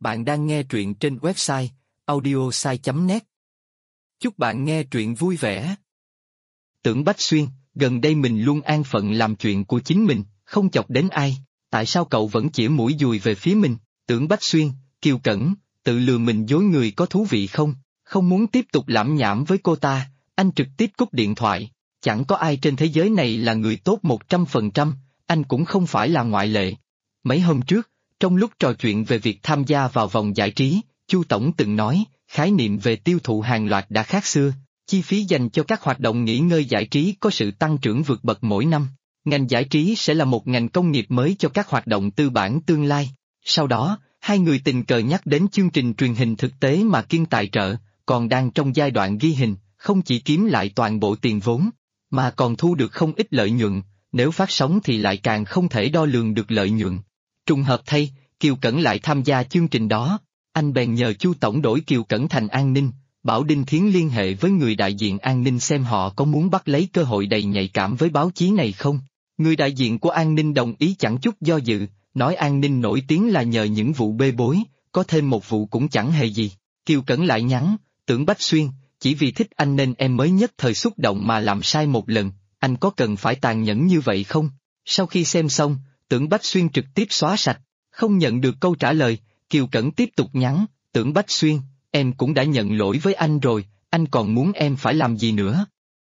Bạn đang nghe truyện trên website audiosai.net. Chúc bạn nghe truyện vui vẻ. Tưởng Bách Xuyên, gần đây mình luôn an phận làm chuyện của chính mình, không chọc đến ai, tại sao cậu vẫn chĩa mũi dùi về phía mình? Tưởng Bách Xuyên, kiêu cẩn, tự lừa mình dối người có thú vị không? Không muốn tiếp tục lảm nhảm với cô ta, anh trực tiếp cúp điện thoại. Chẳng có ai trên thế giới này là người tốt 100%, anh cũng không phải là ngoại lệ. Mấy hôm trước, trong lúc trò chuyện về việc tham gia vào vòng giải trí, Chu Tổng từng nói, khái niệm về tiêu thụ hàng loạt đã khác xưa, chi phí dành cho các hoạt động nghỉ ngơi giải trí có sự tăng trưởng vượt bậc mỗi năm. Ngành giải trí sẽ là một ngành công nghiệp mới cho các hoạt động tư bản tương lai. Sau đó, hai người tình cờ nhắc đến chương trình truyền hình thực tế mà Kiên tài trợ, còn đang trong giai đoạn ghi hình, không chỉ kiếm lại toàn bộ tiền vốn, mà còn thu được không ít lợi nhuận, nếu phát sóng thì lại càng không thể đo lường được lợi nhuận. Trùng hợp thay, Kiều Cẩn lại tham gia chương trình đó, anh bèn nhờ Chu Tổng đổi Kiều Cẩn thành An Ninh, bảo Đinh Thiến liên hệ với người đại diện An Ninh xem họ có muốn bắt lấy cơ hội đầy nhạy cảm với báo chí này không. Người đại diện của An Ninh đồng ý chẳng chút do dự, nói An Ninh nổi tiếng là nhờ những vụ bê bối, có thêm một vụ cũng chẳng hề gì. Kiều Cẩn lại nhắn, Tưởng Bách Xuyên, chỉ vì thích anh nên em mới nhất thời xúc động mà làm sai một lần, anh có cần phải tàn nhẫn như vậy không? Sau khi xem xong, Tưởng Bách Xuyên trực tiếp xóa sạch, không nhận được câu trả lời, Kiều Cẩn tiếp tục nhắn, Tưởng Bách Xuyên, em cũng đã nhận lỗi với anh rồi, anh còn muốn em phải làm gì nữa?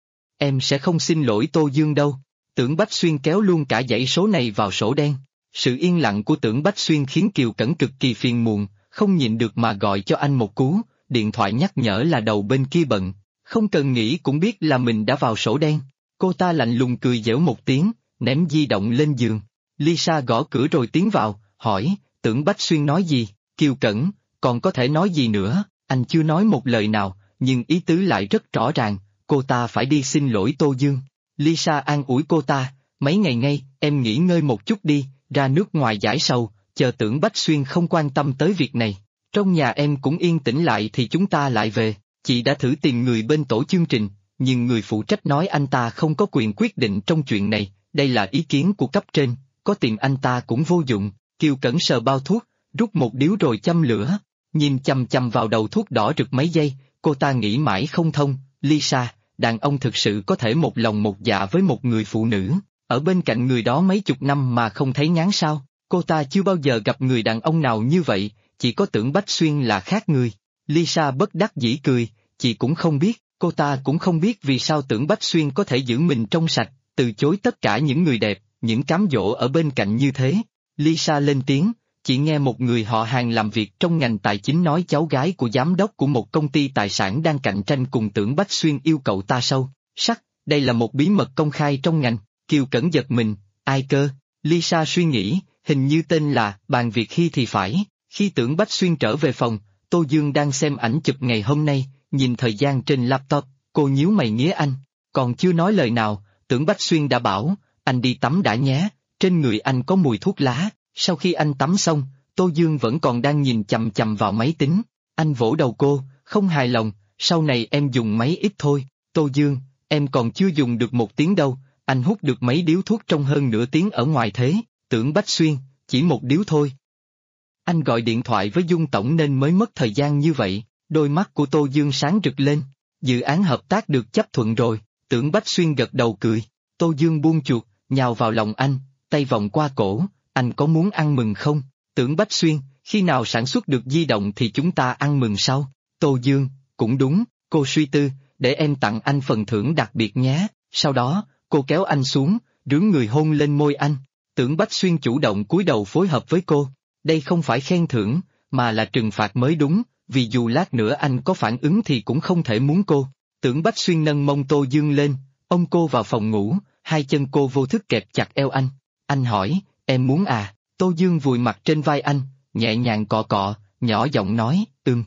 Em sẽ không xin lỗi Tô Dương đâu. Tưởng Bách Xuyên kéo luôn cả dãy số này vào sổ đen. Sự yên lặng của Tưởng Bách Xuyên khiến Kiều Cẩn cực kỳ phiền muộn, không nhịn được mà gọi cho anh một cú, điện thoại nhắc nhở là đầu bên kia bận, không cần nghĩ cũng biết là mình đã vào sổ đen. Cô ta lạnh lùng cười giễu một tiếng, ném di động lên giường. Lisa gõ cửa rồi tiến vào, hỏi, Tưởng Bách Xuyên nói gì? Kiều Cẩn, còn có thể nói gì nữa, anh chưa nói một lời nào, nhưng ý tứ lại rất rõ ràng, cô ta phải đi xin lỗi Tô Dương. Lisa an ủi cô ta, mấy ngày ngay, em nghỉ ngơi một chút đi, ra nước ngoài giải sầu, chờ Tưởng Bách Xuyên không quan tâm tới việc này. Trong nhà em cũng yên tĩnh lại thì chúng ta lại về, chị đã thử tìm người bên tổ chương trình, nhưng người phụ trách nói anh ta không có quyền quyết định trong chuyện này, đây là ý kiến của cấp trên, có tìm anh ta cũng vô dụng. Kiều Cẩn sờ bao thuốc, rút một điếu rồi châm lửa, nhìn chằm chằm vào đầu thuốc đỏ rực mấy giây, cô ta nghĩ mãi không thông, Lisa, đàn ông thực sự có thể một lòng một dạ với một người phụ nữ, ở bên cạnh người đó mấy chục năm mà không thấy ngán sao? Cô ta chưa bao giờ gặp người đàn ông nào như vậy, chỉ có Tưởng Bách Xuyên là khác người. Lisa bất đắc dĩ cười, chị cũng không biết, cô ta cũng không biết vì sao Tưởng Bách Xuyên có thể giữ mình trong sạch, từ chối tất cả những người đẹp, những cám dỗ ở bên cạnh như thế. Lisa lên tiếng, chị nghe một người họ hàng làm việc trong ngành tài chính nói cháu gái của giám đốc của một công ty tài sản đang cạnh tranh cùng Tưởng Bách Xuyên yêu cậu ta sâu sắc, đây là một bí mật công khai trong ngành. Kiều Cẩn giật mình, ai cơ? Lisa suy nghĩ, hình như tên là Bàn Việt Hy thì phải. Khi Tưởng Bách Xuyên trở về phòng, Tô Dương đang xem ảnh chụp ngày hôm nay, nhìn thời gian trên laptop, cô nhíu mày nghía anh, còn chưa nói lời nào, Tưởng Bách Xuyên đã bảo, anh đi tắm đã nhé, trên người anh có mùi thuốc lá. Sau khi anh tắm xong, Tô Dương vẫn còn đang nhìn chằm chằm vào máy tính, anh vỗ đầu cô, không hài lòng, sau này em dùng máy ít thôi. Tô Dương, em còn chưa dùng được 1 tiếng đâu, anh hút được mấy điếu thuốc trong hơn nửa tiếng ở ngoài thế. Tưởng Bách Xuyên, chỉ 1 điếu thôi. Anh gọi điện thoại với Dung Tổng nên mới mất thời gian như vậy. Đôi mắt của Tô Dương sáng rực lên, dự án hợp tác được chấp thuận rồi. Tưởng Bách Xuyên gật đầu cười, Tô Dương buông chuột, nhào vào lòng anh, tay vòng qua cổ, anh có muốn ăn mừng không? Tưởng Bách Xuyên, khi nào sản xuất được di động thì chúng ta ăn mừng sau. Tô Dương, cũng đúng, cô suy tư, để em tặng anh phần thưởng đặc biệt nhé. Sau đó, cô kéo anh xuống, rướn người hôn lên môi anh. Tưởng Bách Xuyên chủ động cúi đầu phối hợp với cô. Đây không phải khen thưởng, mà là trừng phạt mới đúng, vì dù lát nữa anh có phản ứng thì cũng không thể muốn cô. Tưởng Bách Xuyên nâng mông Tô Dương lên, ôm cô vào phòng ngủ, hai chân cô vô thức kẹp chặt eo anh. Anh hỏi, em muốn à? Tô Dương vùi mặt trên vai anh, nhẹ nhàng cọ cọ, nhỏ giọng nói,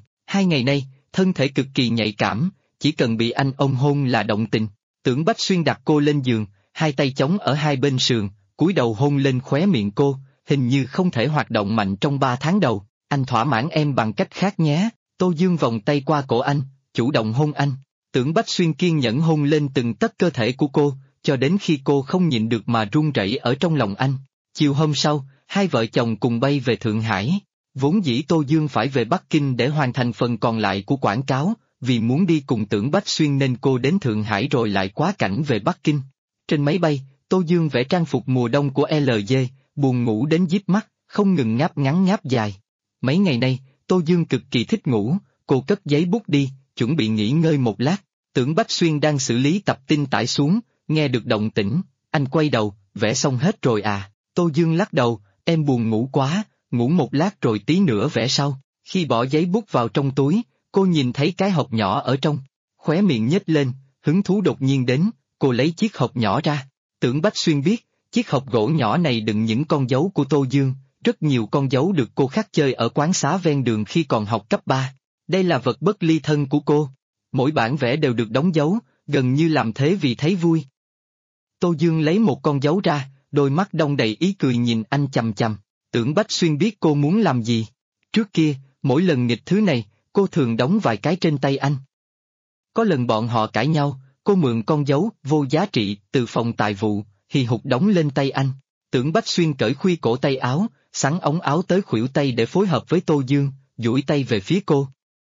2 ngày nay, thân thể cực kỳ nhạy cảm, chỉ cần bị anh ôm hôn là động tình. Tưởng Bách Xuyên đặt cô lên giường, hai tay chống ở hai bên sườn, cúi đầu hôn lên khóe miệng cô, hình như không thể hoạt động mạnh trong 3 tháng đầu, anh thỏa mãn em bằng cách khác nhé. Tô Dương vòng tay qua cổ anh, chủ động hôn anh. Tưởng Bách Xuyên kiên nhẫn hôn lên từng tấc cơ thể của cô, cho đến khi cô không nhịn được mà run rẩy ở trong lòng anh. Chiều hôm sau, hai vợ chồng cùng bay về Thượng Hải. Vốn dĩ Tô Dương phải về Bắc Kinh để hoàn thành phần còn lại của quảng cáo, vì muốn đi cùng Tưởng Bách Xuyên nên cô đến Thượng Hải rồi lại quá cảnh về Bắc Kinh. Trên máy bay, Tô Dương vẽ trang phục mùa đông của LG, buồn ngủ đến díp mắt, không ngừng ngáp ngắn ngáp dài. Mấy ngày nay, Tô Dương cực kỳ thích ngủ, cô cất giấy bút đi, chuẩn bị nghỉ ngơi một lát. Tưởng Bách Xuyên đang xử lý tập tin tải xuống, nghe được động tĩnh, anh quay đầu, vẽ xong hết rồi à? Tô Dương lắc đầu, em buồn ngủ quá, ngủ một lát rồi tí nữa vẽ sau. Khi bỏ giấy bút vào trong túi, cô nhìn thấy cái hộp nhỏ ở trong, khóe miệng nhếch lên, hứng thú đột nhiên đến, cô lấy chiếc hộp nhỏ ra. Tưởng Bách Xuyên biết, chiếc hộp gỗ nhỏ này đựng những con dấu của Tô Dương, rất nhiều con dấu được cô khắc chơi ở quán xá ven đường khi còn học cấp 3. Đây là vật bất ly thân của cô. Mỗi bản vẽ đều được đóng dấu, gần như làm thế vì thấy vui. Tô Dương lấy một con dấu ra, đôi mắt đong đầy ý cười nhìn anh chằm chằm. Tưởng Bách Xuyên biết cô muốn làm gì. Trước kia, mỗi lần nghịch thứ này, cô thường đóng vài cái trên tay anh. Có lần bọn họ cãi nhau, cô mượn con dấu vô giá trị từ phòng tài vụ, hì hục đóng lên tay anh. Tưởng Bách Xuyên cởi khuy cổ tay áo, xắn ống áo tới khuỷu tay để phối hợp với Tô Dương, duỗi tay về phía cô.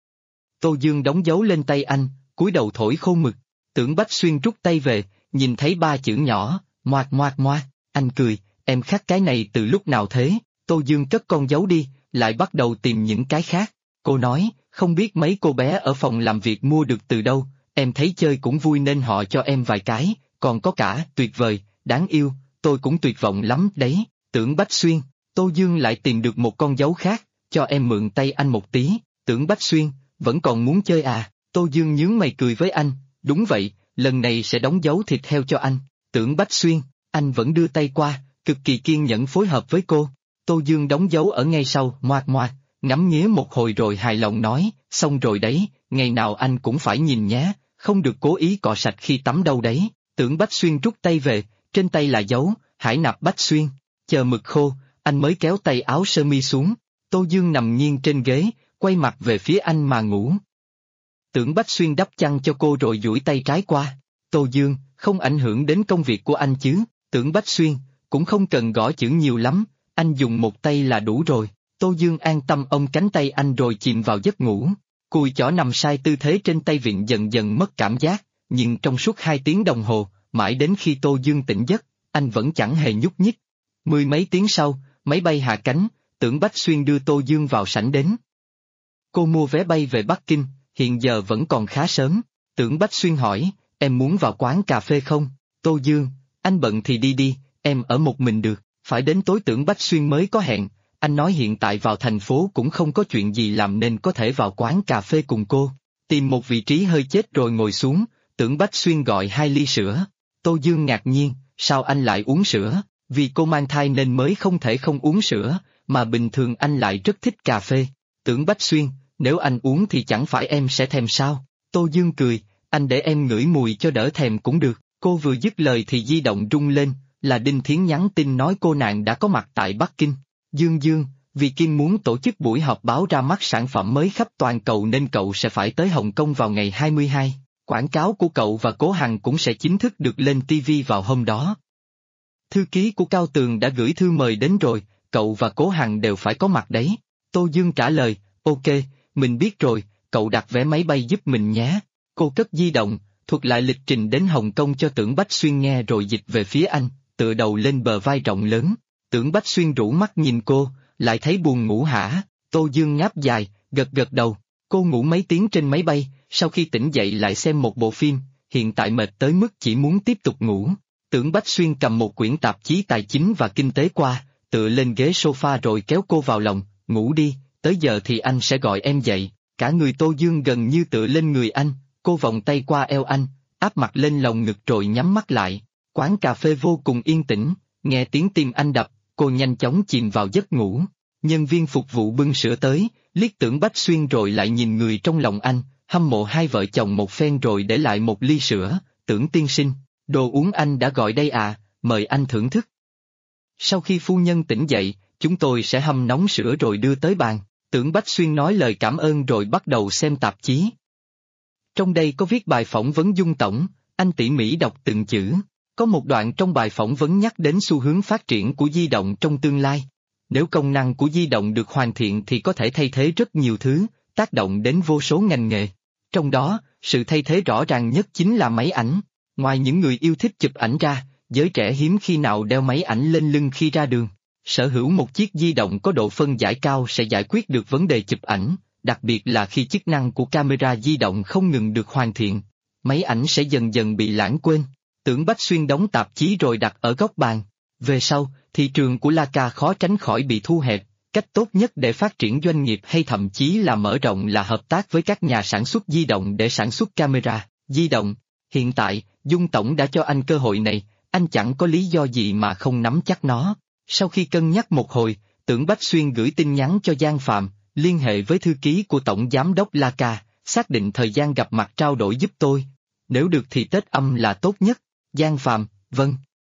Tô Dương đóng dấu lên tay anh, cúi đầu thổi khô mực. Tưởng Bách Xuyên rút tay về, nhìn thấy 3 chữ nhỏ, ngoạc ngoạc ngoạc, anh cười, em khắc cái này từ lúc nào thế? Tô Dương cất con dấu đi, lại bắt đầu tìm những cái khác. Cô nói, không biết mấy cô bé ở phòng làm việc mua được từ đâu, em thấy chơi cũng vui nên họ cho em vài cái, còn có cả, tuyệt vời, đáng yêu, tôi cũng tuyệt vọng lắm đấy. Tưởng Bách Xuyên, Tô Dương lại tìm được một con dấu khác, cho em mượn tay anh một tí. Tưởng Bách Xuyên, vẫn còn muốn chơi à? Tô Dương nhướng mày cười với anh, đúng vậy, lần này sẽ đóng dấu thịt heo cho anh. Tưởng Bách Xuyên, anh vẫn đưa tay qua, cực kỳ kiên nhẫn phối hợp với cô. Tô Dương đóng dấu ở ngay sau, ngoạc ngoạc, ngắm nghía một hồi rồi hài lòng nói, xong rồi đấy, ngày nào anh cũng phải nhìn nhé, không được cố ý cọ sạch khi tắm đâu đấy. Tưởng Bách Xuyên rút tay về, trên tay là dấu, Hải Nạp Bách Xuyên, chờ mực khô, anh mới kéo tay áo sơ mi xuống. Tô Dương nằm nghiêng trên ghế, quay mặt về phía anh mà ngủ. Tưởng Bách Xuyên đắp chăn cho cô rồi duỗi tay trái qua. Tô Dương, không ảnh hưởng đến công việc của anh chứ? Tưởng Bách Xuyên, cũng không cần gõ chữ nhiều lắm, anh dùng một tay là đủ rồi. Tô Dương an tâm ôm cánh tay anh rồi chìm vào giấc ngủ. Cùi chỏ nằm sai tư thế trên tay vịn dần dần mất cảm giác, nhưng trong suốt 2 tiếng đồng hồ, mãi đến khi Tô Dương tỉnh giấc, anh vẫn chẳng hề nhúc nhích. 10 mấy tiếng sau, máy bay hạ cánh, Tưởng Bách Xuyên đưa Tô Dương vào sảnh đến. Cô mua vé bay về Bắc Kinh, hiện giờ vẫn còn khá sớm. Tưởng Bách Xuyên hỏi, em muốn vào quán cà phê không? Tô Dương, anh bận thì đi đi, em ở một mình được, phải đến tối Tưởng Bách Xuyên mới có hẹn. Anh nói hiện tại vào thành phố cũng không có chuyện gì làm nên có thể vào quán cà phê cùng cô. Tìm một vị trí hơi chết rồi ngồi xuống, Tưởng Bách Xuyên gọi 2 ly sữa. Tô Dương ngạc nhiên, sao anh lại uống sữa? Vì cô mang thai nên mới không thể không uống sữa, mà bình thường anh lại rất thích cà phê. Tưởng Bách Xuyên, nếu anh uống thì chẳng phải em sẽ thèm sao? Tô Dương cười, anh để em ngửi mùi cho đỡ thèm cũng được. Cô vừa dứt lời thì di động rung lên, là Đinh Thiến nhắn tin nói cô nàng đã có mặt tại Bắc Kinh. Dương, vì Kim muốn tổ chức buổi họp báo ra mắt sản phẩm mới khắp toàn cầu nên cậu sẽ phải tới Hồng Kông vào ngày 22. Quảng cáo của cậu và Cố Hằng cũng sẽ chính thức được lên TV vào hôm đó. Thư ký của Cao Tường đã gửi thư mời đến rồi, cậu và Cố Hằng đều phải có mặt đấy. Tô Dương trả lời, ok, mình biết rồi, cậu đặt vé máy bay giúp mình nhé. Cô cất di động, thuật lại lịch trình đến Hồng Kông cho Tưởng Bách Xuyên nghe rồi dịch về phía anh, tựa đầu lên bờ vai rộng lớn. Tưởng Bách Xuyên rũ mắt nhìn cô, lại thấy buồn ngủ hả? Tô Dương ngáp dài, gật gật đầu. Cô ngủ mấy tiếng trên máy bay, sau khi tỉnh dậy lại xem một bộ phim, hiện tại mệt tới mức chỉ muốn tiếp tục ngủ. Tưởng Bách Xuyên cầm một quyển tạp chí tài chính và kinh tế qua, tựa lên ghế sofa rồi kéo cô vào lòng, ngủ đi, tới giờ thì anh sẽ gọi em dậy. Cả người Tô Dương gần như tựa lên người anh, cô vòng tay qua eo anh, áp mặt lên lồng ngực rồi nhắm mắt lại. Quán cà phê vô cùng yên tĩnh, nghe tiếng tim anh đập, cô nhanh chóng chìm vào giấc ngủ. Nhân viên phục vụ bưng sữa tới, liếc Tưởng Bách Xuyên rồi lại nhìn người trong lòng anh, hâm mộ hai vợ chồng một phen rồi để lại một ly sữa. Tưởng tiên sinh, đồ uống anh đã gọi đây à, mời anh thưởng thức. Sau khi phu nhân tỉnh dậy, chúng tôi sẽ hâm nóng sữa rồi đưa tới bàn. Tưởng Bách Xuyên nói lời cảm ơn rồi bắt đầu xem tạp chí. Trong đây có viết bài phỏng vấn Dung Tổng, anh tỉ mỉ đọc từng chữ. Có một đoạn trong bài phỏng vấn nhắc đến xu hướng phát triển của di động trong tương lai. Nếu công năng của di động được hoàn thiện thì có thể thay thế rất nhiều thứ, tác động đến vô số ngành nghề. Trong đó, sự thay thế rõ ràng nhất chính là máy ảnh. Ngoài những người yêu thích chụp ảnh ra, giới trẻ hiếm khi nào đeo máy ảnh lên lưng khi ra đường. Sở hữu một chiếc di động có độ phân giải cao sẽ giải quyết được vấn đề chụp ảnh, đặc biệt là khi chức năng của camera di động không ngừng được hoàn thiện. Máy ảnh sẽ dần dần bị lãng quên. Tưởng Bách Xuyên đóng tạp chí rồi đặt ở góc bàn. Về sau, thị trường của Leica khó tránh khỏi bị thu hẹp. Cách tốt nhất để phát triển doanh nghiệp hay thậm chí là mở rộng là hợp tác với các nhà sản xuất di động để sản xuất camera di động. Hiện tại, Dung Tổng đã cho anh cơ hội này, anh chẳng có lý do gì mà không nắm chắc nó. Sau khi cân nhắc một hồi, Tưởng Bách Xuyên gửi tin nhắn cho Giang Phạm, liên hệ với thư ký của Tổng Giám đốc Leica, xác định thời gian gặp mặt trao đổi giúp tôi. Nếu được thì Tết âm là tốt nhất. Giang Phạm, vâng.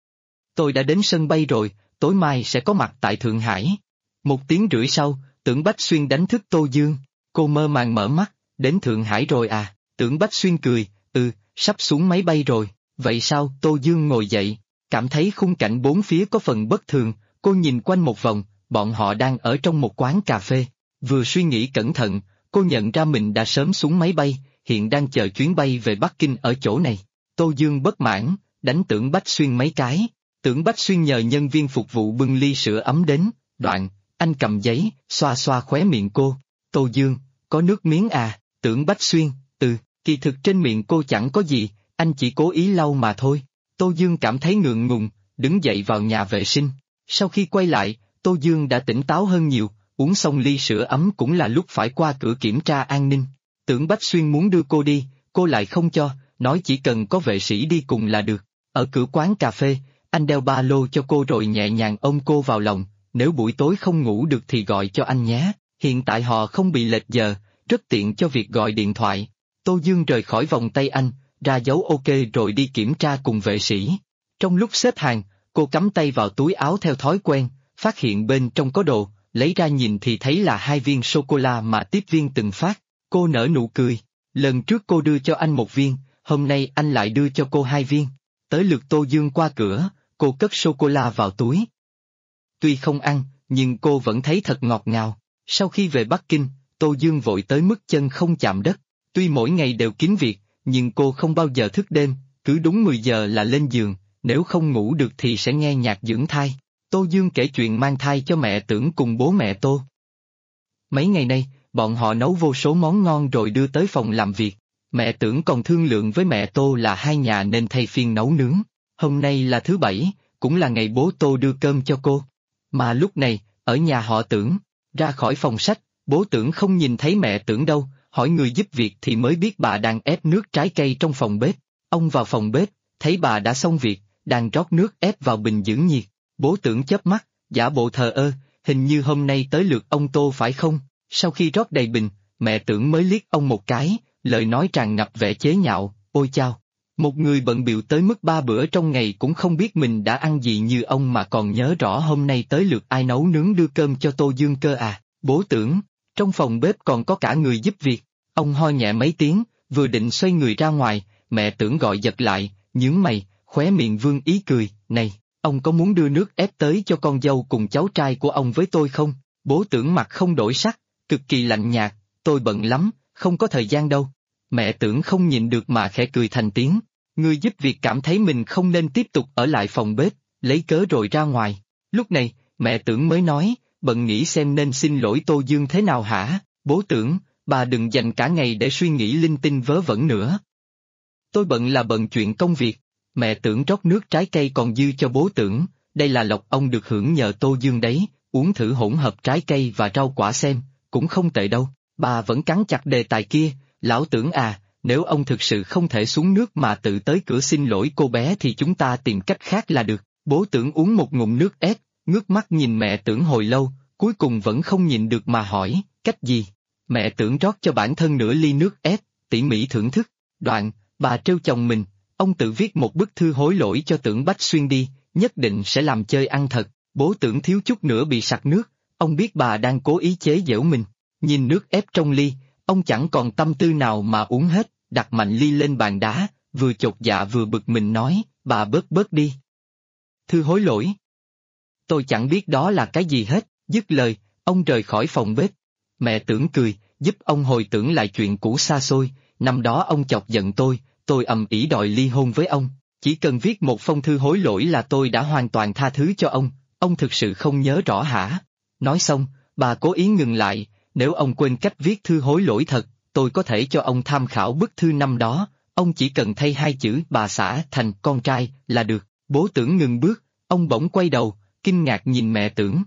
Tôi đã đến sân bay rồi, tối mai sẽ có mặt tại Thượng Hải. 1 tiếng rưỡi sau, Tưởng Bách Xuyên đánh thức Tô Dương. Cô mơ màng mở mắt, đến Thượng Hải rồi à? Tưởng Bách Xuyên cười, sắp xuống máy bay rồi. Vậy sao? Tô Dương ngồi dậy, cảm thấy khung cảnh bốn phía có phần bất thường, cô nhìn quanh một vòng, bọn họ đang ở trong một quán cà phê. Vừa suy nghĩ cẩn thận, cô nhận ra mình đã sớm xuống máy bay, hiện đang chờ chuyến bay về Bắc Kinh ở chỗ này. Tô Dương bất mãn, đánh Tưởng Bách Xuyên mấy cái. Tưởng Bách Xuyên nhờ nhân viên phục vụ bưng ly sữa ấm đến, đoạn, anh cầm giấy, xoa xoa khóe miệng cô. Tô Dương, có nước miếng à? Tưởng Bách Xuyên, kỳ thực trên miệng cô chẳng có gì, anh chỉ cố ý lau mà thôi. Tô Dương cảm thấy ngượng ngùng, đứng dậy vào nhà vệ sinh. Sau khi quay lại, Tô Dương đã tỉnh táo hơn nhiều, uống xong ly sữa ấm cũng là lúc phải qua cửa kiểm tra an ninh. Tưởng Bách Xuyên muốn đưa cô đi, cô lại không cho, nói chỉ cần có vệ sĩ đi cùng là được. Ở cửa quán cà phê, anh đeo ba lô cho cô rồi nhẹ nhàng ôm cô vào lòng, nếu buổi tối không ngủ được thì gọi cho anh nhé. Hiện tại họ không bị lệch giờ, rất tiện cho việc gọi điện thoại. Tô Dương rời khỏi vòng tay anh, ra dấu OK rồi đi kiểm tra cùng vệ sĩ. Trong lúc xếp hàng, cô cắm tay vào túi áo theo thói quen, phát hiện bên trong có đồ, lấy ra nhìn thì thấy là 2 viên sô-cô-la mà tiếp viên từng phát. Cô nở nụ cười, lần trước cô đưa cho anh 1 viên, hôm nay anh lại đưa cho cô 2 viên. Tới lượt Tô Dương qua cửa, cô cất sô-cô-la vào túi. Tuy không ăn, nhưng cô vẫn thấy thật ngọt ngào. Sau khi về Bắc Kinh, Tô Dương vội tới mức chân không chạm đất. Tuy mỗi ngày đều kín việc, nhưng cô không bao giờ thức đêm, cứ đúng 10 giờ là lên giường, nếu không ngủ được thì sẽ nghe nhạc dưỡng thai. Tô Dương kể chuyện mang thai cho mẹ Tưởng cùng bố mẹ Tô. Mấy ngày nay, bọn họ nấu vô số món ngon rồi đưa tới phòng làm việc. Mẹ Tưởng còn thương lượng với mẹ Tô là hai nhà nên thay phiên nấu nướng. Hôm nay là thứ Bảy, cũng là ngày bố Tô đưa cơm cho cô. Mà lúc này, ở nhà họ Tưởng, ra khỏi phòng sách, bố Tưởng không nhìn thấy mẹ Tưởng đâu, hỏi người giúp việc thì mới biết bà đang ép nước trái cây trong phòng bếp. Ông vào phòng bếp, thấy bà đã xong việc, đang rót nước ép vào bình giữ nhiệt. Bố Tưởng chớp mắt, giả bộ thờ ơ, hình như hôm nay tới lượt ông Tô phải không? Sau khi rót đầy bình, mẹ Tưởng mới liếc ông một cái, lời nói tràn ngập vẻ chế nhạo, ôi chao. Một người bận bịu tới mức 3 bữa trong ngày cũng không biết mình đã ăn gì như ông mà còn nhớ rõ hôm nay tới lượt ai nấu nướng đưa cơm cho Tô Dương cơ à. Bố Tưởng, trong phòng bếp còn có cả người giúp việc. Ông ho nhẹ mấy tiếng, vừa định xoay người ra ngoài, mẹ Tưởng gọi giật lại, nhướng mày, khóe miệng vương ý cười, này, ông có muốn đưa nước ép tới cho con dâu cùng cháu trai của ông với tôi không? Bố Tưởng mặt không đổi sắc, cực kỳ lạnh nhạt, tôi bận lắm, không có thời gian đâu. Mẹ Tưởng không nhịn được mà khẽ cười thành tiếng. Người giúp việc cảm thấy mình không nên tiếp tục ở lại phòng bếp, lấy cớ rồi ra ngoài. Lúc này, mẹ Tưởng mới nói, bận nghĩ xem nên xin lỗi Tô Dương thế nào hả? Bố Tưởng, bà đừng dành cả ngày để suy nghĩ linh tinh vớ vẩn nữa. Tôi bận là bận chuyện công việc. Mẹ Tưởng rót nước trái cây còn dư cho bố Tưởng, đây là lộc ông được hưởng nhờ Tô Dương đấy, uống thử hỗn hợp trái cây và rau quả xem, cũng không tệ đâu. Bà vẫn cắn chặt đề tài kia, lão Tưởng à, nếu ông thực sự không thể xuống nước mà tự tới cửa xin lỗi cô bé thì chúng ta tìm cách khác là được. Bố Tưởng uống một ngụm nước ép, ngước mắt nhìn mẹ Tưởng hồi lâu, cuối cùng vẫn không nhịn được mà hỏi, cách gì? Mẹ Tưởng rót cho bản thân nửa ly nước ép, tỉ mỉ thưởng thức. Đoạn, bà trêu chồng mình, ông tự viết một bức thư hối lỗi cho Tưởng Bách Xuyên đi, nhất định sẽ làm chơi ăn thật. Bố Tưởng thiếu chút nữa bị sặc nước, ông biết bà đang cố ý chế giễu mình. Nhìn nước ép trong ly, ông chẳng còn tâm tư nào mà uống hết, đặt mạnh ly lên bàn đá, vừa chột dạ vừa bực mình nói, bà bớt đi. Thư hối lỗi. Tôi chẳng biết đó là cái gì hết, Dứt lời, ông rời khỏi phòng bếp. Mẹ Tưởng cười, giúp ông hồi tưởng lại chuyện cũ xa xôi, năm đó ông chọc giận tôi ầm ĩ đòi ly hôn với ông. Chỉ cần viết một phong thư hối lỗi là tôi đã hoàn toàn tha thứ cho ông thực sự không nhớ rõ hả? Nói xong, bà cố ý ngừng lại, nếu ông quên cách viết thư hối lỗi thật, tôi có thể cho ông tham khảo bức thư năm đó, ông chỉ cần thay hai chữ bà xã thành con trai là được. Bố Tưởng ngừng bước, ông bỗng quay đầu, kinh ngạc nhìn mẹ Tưởng.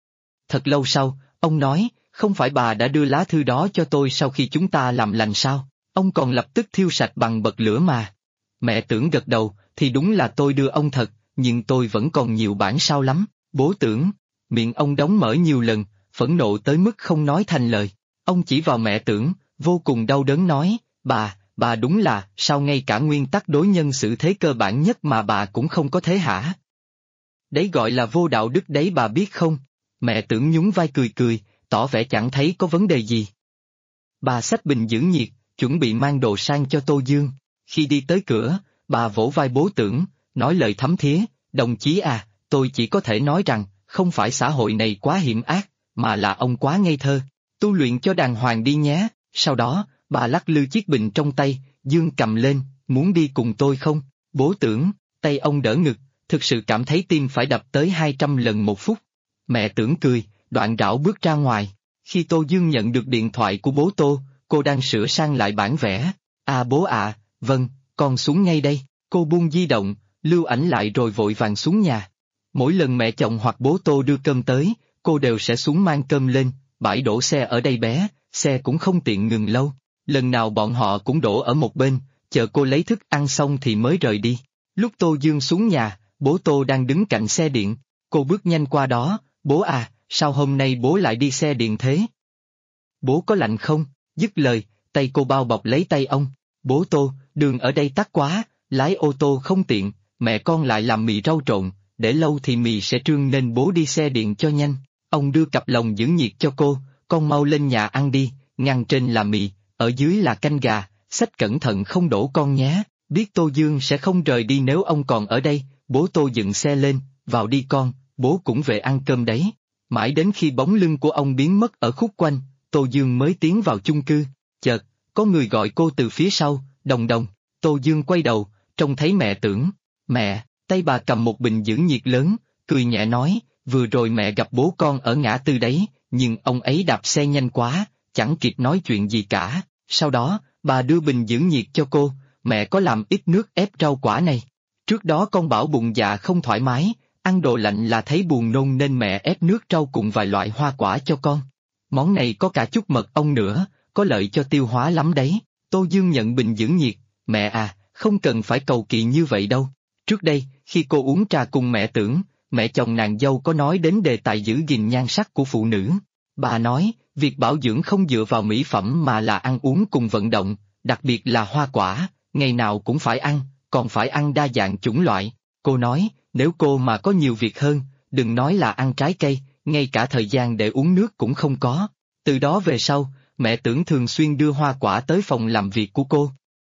Thật lâu sau, ông nói, không phải bà đã đưa lá thư đó cho tôi sau khi chúng ta làm lành sao? Ông còn lập tức thiêu sạch bằng bật lửa mà. Mẹ Tưởng gật đầu, thì đúng là tôi đưa ông thật, nhưng tôi vẫn còn nhiều bản sao lắm. Bố Tưởng, miệng ông đóng mở nhiều lần, phẫn nộ tới mức không nói thành lời. Ông chỉ vào mẹ Tưởng, vô cùng đau đớn nói, bà đúng là, sao ngay cả nguyên tắc đối nhân xử thế cơ bản nhất mà bà cũng không có thế hả? Đấy gọi là vô đạo đức đấy bà biết không? Mẹ Tưởng nhún vai cười cười, tỏ vẻ chẳng thấy có vấn đề gì. Bà xách bình giữ nhiệt, chuẩn bị mang đồ sang cho Tô Dương. Khi đi tới cửa, bà vỗ vai bố Tưởng, nói lời thấm thía, đồng chí à, tôi chỉ có thể nói rằng, không phải xã hội này quá hiểm ác, mà là ông quá ngây thơ. Tu luyện cho đàng hoàng đi nhé. Sau đó, bà lắc lư chiếc bình trong tay, Dương cầm lên, muốn đi cùng tôi không? Bố Tưởng, tay ông đỡ ngực, thực sự cảm thấy tim phải đập tới 200 lần một phút. Mẹ Tưởng cười, đoạn rảo bước ra ngoài. Khi Tô Dương nhận được điện thoại của bố Tô, cô đang sửa sang lại bản vẽ. À bố ạ, vâng, con xuống ngay đây. Cô buông di động, lưu ảnh lại rồi vội vàng xuống nhà. Mỗi lần mẹ chồng hoặc bố Tô đưa cơm tới, cô đều sẽ xuống mang cơm lên, bãi đổ xe ở đây bé, xe cũng không tiện ngừng lâu. Lần nào bọn họ cũng đổ ở một bên, chờ cô lấy thức ăn xong thì mới rời đi. Lúc Tô Dương xuống nhà, bố Tô đang đứng cạnh xe điện. Cô bước nhanh qua đó, bố à, sao hôm nay bố lại đi xe điện thế? Bố có lạnh không? Dứt lời, tay cô bao bọc lấy tay ông. Bố Tô, đường ở đây tắc quá, lái ô tô không tiện, mẹ con lại làm mì rau trộn, để lâu thì mì sẽ trương nên bố đi xe điện cho nhanh. Ông đưa cặp lồng giữ nhiệt cho cô, con mau lên nhà ăn đi, ngăn trên là mì, ở dưới là canh gà, xách cẩn thận không đổ con nhé. Biết Tô Dương sẽ không rời đi nếu ông còn ở đây, bố Tô dựng xe lên, vào đi con, bố cũng về ăn cơm đấy. Mãi đến khi bóng lưng của ông biến mất ở khúc quanh, Tô Dương mới tiến vào chung cư. Chợt, có người gọi cô từ phía sau, Đồng Đồng. Tô Dương quay đầu, trông thấy mẹ Tưởng. Mẹ, tay bà cầm một bình giữ nhiệt lớn, cười nhẹ nói, vừa rồi mẹ gặp bố con ở ngã tư đấy, nhưng ông ấy đạp xe nhanh quá, chẳng kịp nói chuyện gì cả. Sau đó, bà đưa bình giữ nhiệt cho cô, mẹ có làm ít nước ép rau quả này. Trước đó con bảo bụng dạ không thoải mái, ăn đồ lạnh là thấy buồn nôn nên mẹ ép nước rau cùng vài loại hoa quả cho con. Món này có cả chút mật ong nữa, có lợi cho tiêu hóa lắm đấy. Tô Dương nhận bình giữ nhiệt, mẹ à, không cần phải cầu kỳ như vậy đâu. Trước đây, khi cô uống trà cùng mẹ Tưởng, mẹ chồng nàng dâu có nói đến đề tài giữ gìn nhan sắc của phụ nữ. Bà nói, việc bảo dưỡng không dựa vào mỹ phẩm mà là ăn uống cùng vận động, đặc biệt là hoa quả, ngày nào cũng phải ăn, còn phải ăn đa dạng chủng loại. Cô nói, nếu cô mà có nhiều việc hơn, đừng nói là ăn trái cây, ngay cả thời gian để uống nước cũng không có. Từ đó về sau, mẹ Tưởng thường xuyên đưa hoa quả tới phòng làm việc của cô.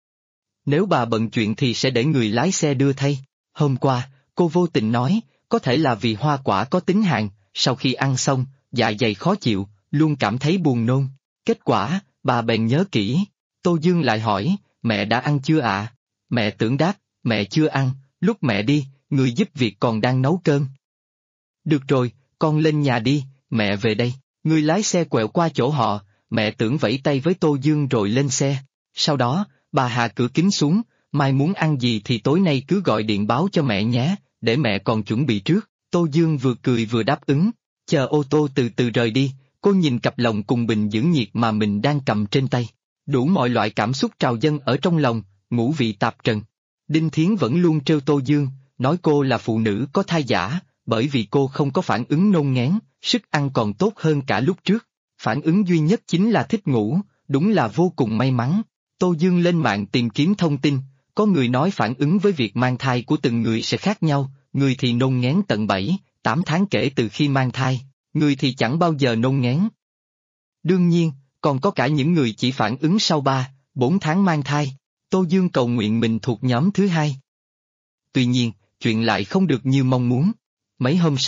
Nếu bà bận chuyện thì sẽ để người lái xe đưa thay. Hôm qua, cô vô tình nói, có thể là vì hoa quả có tính hạn, sau khi ăn xong, dạ dày khó chịu, luôn cảm thấy buồn nôn. Kết quả, bà bèn nhớ kỹ. Tô Dương lại hỏi, mẹ đã ăn chưa ạ? Mẹ Tưởng đáp, mẹ chưa ăn, lúc mẹ đi, người giúp việc còn đang nấu cơm. Được rồi, con lên nhà đi, mẹ về đây. Người lái xe quẹo qua chỗ họ, mẹ Tưởng vẫy tay với Tô Dương rồi lên xe. Sau đó, bà hạ cửa kính xuống, mai muốn ăn gì thì tối nay cứ gọi điện báo cho mẹ nhé, để mẹ còn chuẩn bị trước. Tô Dương vừa cười vừa đáp ứng. Chờ ô tô từ từ rời đi, cô nhìn cặp lồng cùng bình giữ nhiệt mà mình đang cầm trên tay. Đủ mọi loại cảm xúc trào dâng ở trong lòng, ngũ vị tạp trần. Đinh Thiến vẫn luôn trêu Tô Dương, nói cô là phụ nữ có thai giả, bởi vì cô không có phản ứng nôn ngén, sức ăn còn tốt hơn cả lúc trước. Phản ứng duy nhất chính là thích ngủ, đúng là vô cùng may mắn. Tô Dương lên mạng tìm kiếm thông tin, có người nói phản ứng với việc mang thai của từng người sẽ khác nhau, người thì nôn ngén tận 7, 8 tháng kể từ khi mang thai, người thì chẳng bao giờ nôn ngén. Đương nhiên, còn có cả những người chỉ phản ứng sau 3, 4 tháng mang thai. Tô Dương cầu nguyện mình thuộc nhóm thứ hai. Tuy nhiên, chuyện lại không được như mong muốn. Mấy hôm sau,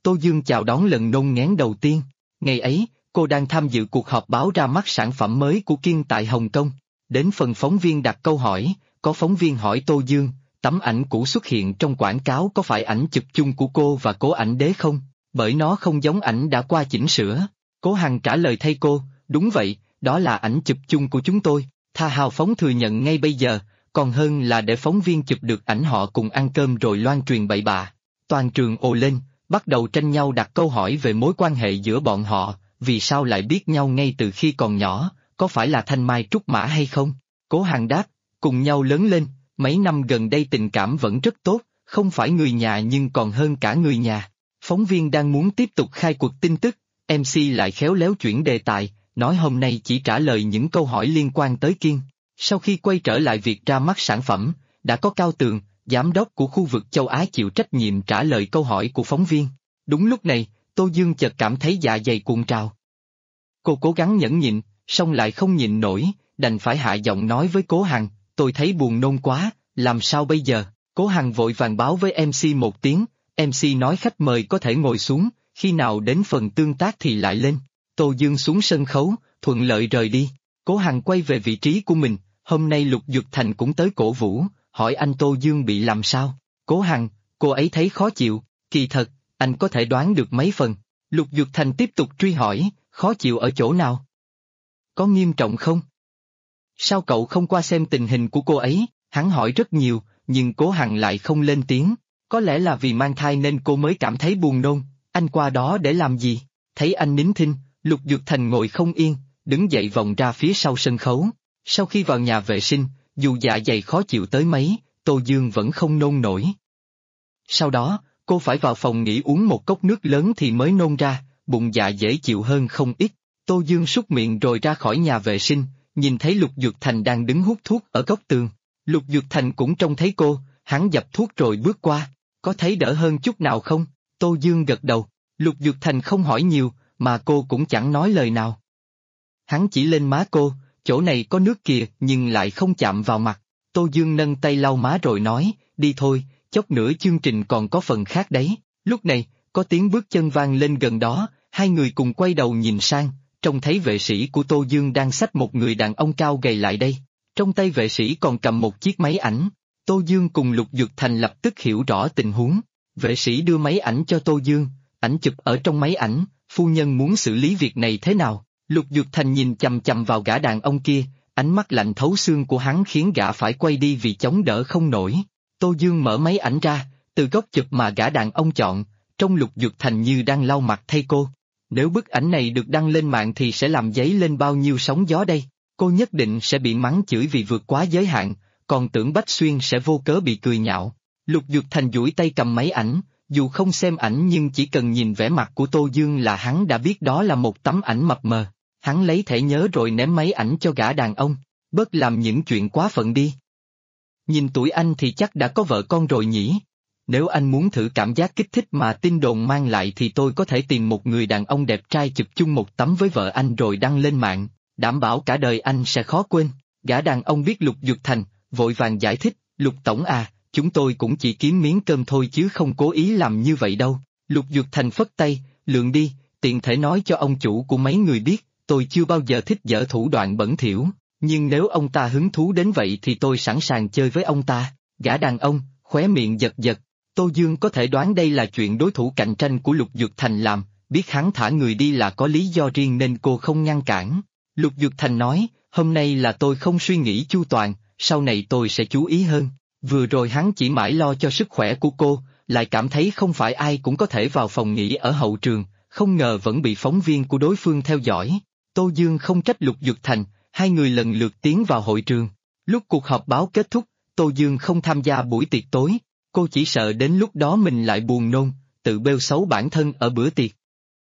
Tô Dương chào đón lần nôn ngén đầu tiên. Ngày ấy, cô đang tham dự cuộc họp báo ra mắt sản phẩm mới của Kiên tại Hồng Kông. Đến phần phóng viên đặt câu hỏi, có phóng viên hỏi Tô Dương, tấm ảnh cũ xuất hiện trong quảng cáo có phải ảnh chụp chung của cô và Cố Ảnh Đế không? Bởi nó không giống ảnh đã qua chỉnh sửa. Cố Hằng trả lời thay cô, đúng vậy, đó là ảnh chụp chung của chúng tôi. Tha hào phóng thừa nhận ngay bây giờ, còn hơn là để phóng viên chụp được ảnh họ cùng ăn cơm rồi loan truyền bậy bạ. Toàn trường ồ lên, bắt đầu tranh nhau đặt câu hỏi về mối quan hệ giữa bọn họ, vì sao lại biết nhau ngay từ khi còn nhỏ, có phải là thanh mai trúc mã hay không? Cố Hằng đáp, cùng nhau lớn lên, mấy năm gần đây tình cảm vẫn rất tốt, không phải người nhà nhưng còn hơn cả người nhà. Phóng viên đang muốn tiếp tục khai cuộc tin tức, MC lại khéo léo chuyển đề tài, nói hôm nay chỉ trả lời những câu hỏi liên quan tới Kiên. Sau khi quay trở lại việc ra mắt sản phẩm, đã có Cao Tường, giám đốc của khu vực châu Á chịu trách nhiệm trả lời câu hỏi của phóng viên. Đúng lúc này, Tô Dương chợt cảm thấy dạ dày cuộn trào. Cô cố gắng nhẫn nhịn, song lại không nhịn nổi, đành phải hạ giọng nói với Cố Hằng, tôi thấy buồn nôn quá, làm sao bây giờ? Cố Hằng vội vàng báo với MC một tiếng, MC nói khách mời có thể ngồi xuống, khi nào đến phần tương tác thì lại lên. Tô Dương xuống sân khấu, thuận lợi rời đi. Cố Hằng quay về vị trí của mình, hôm nay Lục Dược Thành cũng tới cổ vũ, hỏi anh Tô Dương bị làm sao? Cố Hằng, cô ấy thấy khó chịu, kỳ thật, anh có thể đoán được mấy phần. Lục Dược Thành tiếp tục truy hỏi, khó chịu ở chỗ nào? Có nghiêm trọng không? Sao cậu không qua xem tình hình của cô ấy? Hắn hỏi rất nhiều, nhưng Cố Hằng lại không lên tiếng. Có lẽ là vì mang thai nên cô mới cảm thấy buồn nôn, anh qua đó để làm gì? Thấy anh nín thinh, Lục Dược Thành ngồi không yên, đứng dậy vòng ra phía sau sân khấu. Sau khi vào nhà vệ sinh, dù dạ dày khó chịu tới mấy, Tô Dương vẫn không nôn nổi. Sau đó, cô phải vào phòng nghỉ uống một cốc nước lớn thì mới nôn ra, bụng dạ dễ chịu hơn không ít. Tô Dương súc miệng rồi ra khỏi nhà vệ sinh, nhìn thấy Lục Dược Thành đang đứng hút thuốc ở góc tường. Lục Dược Thành cũng trông thấy cô, hắn dập thuốc rồi bước qua, có thấy đỡ hơn chút nào không? Tô Dương gật đầu, Lục Dược Thành không hỏi nhiều, mà cô cũng chẳng nói lời nào. Hắn chỉ lên má cô, chỗ này có nước kìa nhưng lại không chạm vào mặt. Tô Dương nâng tay lau má rồi nói, đi thôi, chốc nữa chương trình còn có phần khác đấy. Lúc này, có tiếng bước chân vang lên gần đó, hai người cùng quay đầu nhìn sang, trông thấy vệ sĩ của Tô Dương đang xách một người đàn ông cao gầy lại đây. Trong tay vệ sĩ còn cầm một chiếc máy ảnh. Tô Dương cùng Lục Dược Thành lập tức hiểu rõ tình huống. Vệ sĩ đưa máy ảnh cho Tô Dương, ảnh chụp ở trong máy ảnh, phu nhân muốn xử lý việc này thế nào? Lục Dược Thành nhìn chằm chằm vào gã đàn ông kia, ánh mắt lạnh thấu xương của hắn khiến gã phải quay đi vì chống đỡ không nổi. Tô Dương mở máy ảnh ra, từ góc chụp mà gã đàn ông chọn, trông Lục Dược Thành như đang lau mặt thay cô. Nếu bức ảnh này được đăng lên mạng thì sẽ làm dấy lên bao nhiêu sóng gió đây? Cô nhất định sẽ bị mắng chửi vì vượt quá giới hạn, còn Tưởng Bách Xuyên sẽ vô cớ bị cười nhạo. Lục Dược Thành duỗi tay cầm máy ảnh, dù không xem ảnh nhưng chỉ cần nhìn vẻ mặt của Tô Dương là hắn đã biết đó là một tấm ảnh mập mờ. Hắn lấy thẻ nhớ rồi ném máy ảnh cho gã đàn ông, bớt làm những chuyện quá phận đi. Nhìn tuổi anh thì chắc đã có vợ con rồi nhỉ? Nếu anh muốn thử cảm giác kích thích mà tin đồn mang lại thì tôi có thể tìm một người đàn ông đẹp trai chụp chung một tấm với vợ anh rồi đăng lên mạng, đảm bảo cả đời anh sẽ khó quên. Gã đàn ông biết Lục Dược Thành, vội vàng giải thích, Lục Tổng à, chúng tôi cũng chỉ kiếm miếng cơm thôi chứ không cố ý làm như vậy đâu. Lục Dược Thành phất tay, lượng đi, tiện thể nói cho ông chủ của mấy người biết, tôi chưa bao giờ thích dở thủ đoạn bẩn thỉu, nhưng nếu ông ta hứng thú đến vậy thì tôi sẵn sàng chơi với ông ta. Gã đàn ông, khóe miệng giật giật, Tô Dương có thể đoán đây là chuyện đối thủ cạnh tranh của Lục Dược Thành làm, biết hắn thả người đi là có lý do riêng nên cô không ngăn cản. Lục Dược Thành nói, hôm nay là tôi không suy nghĩ chu toàn, sau này tôi sẽ chú ý hơn. Vừa rồi hắn chỉ mãi lo cho sức khỏe của cô, lại cảm thấy không phải ai cũng có thể vào phòng nghỉ ở hậu trường, không ngờ vẫn bị phóng viên của đối phương theo dõi. Tô Dương không trách Lục Dược Thành, hai người lần lượt tiến vào hội trường. Lúc cuộc họp báo kết thúc, Tô Dương không tham gia buổi tiệc tối, cô chỉ sợ đến lúc đó mình lại buồn nôn, tự bêu xấu bản thân ở bữa tiệc.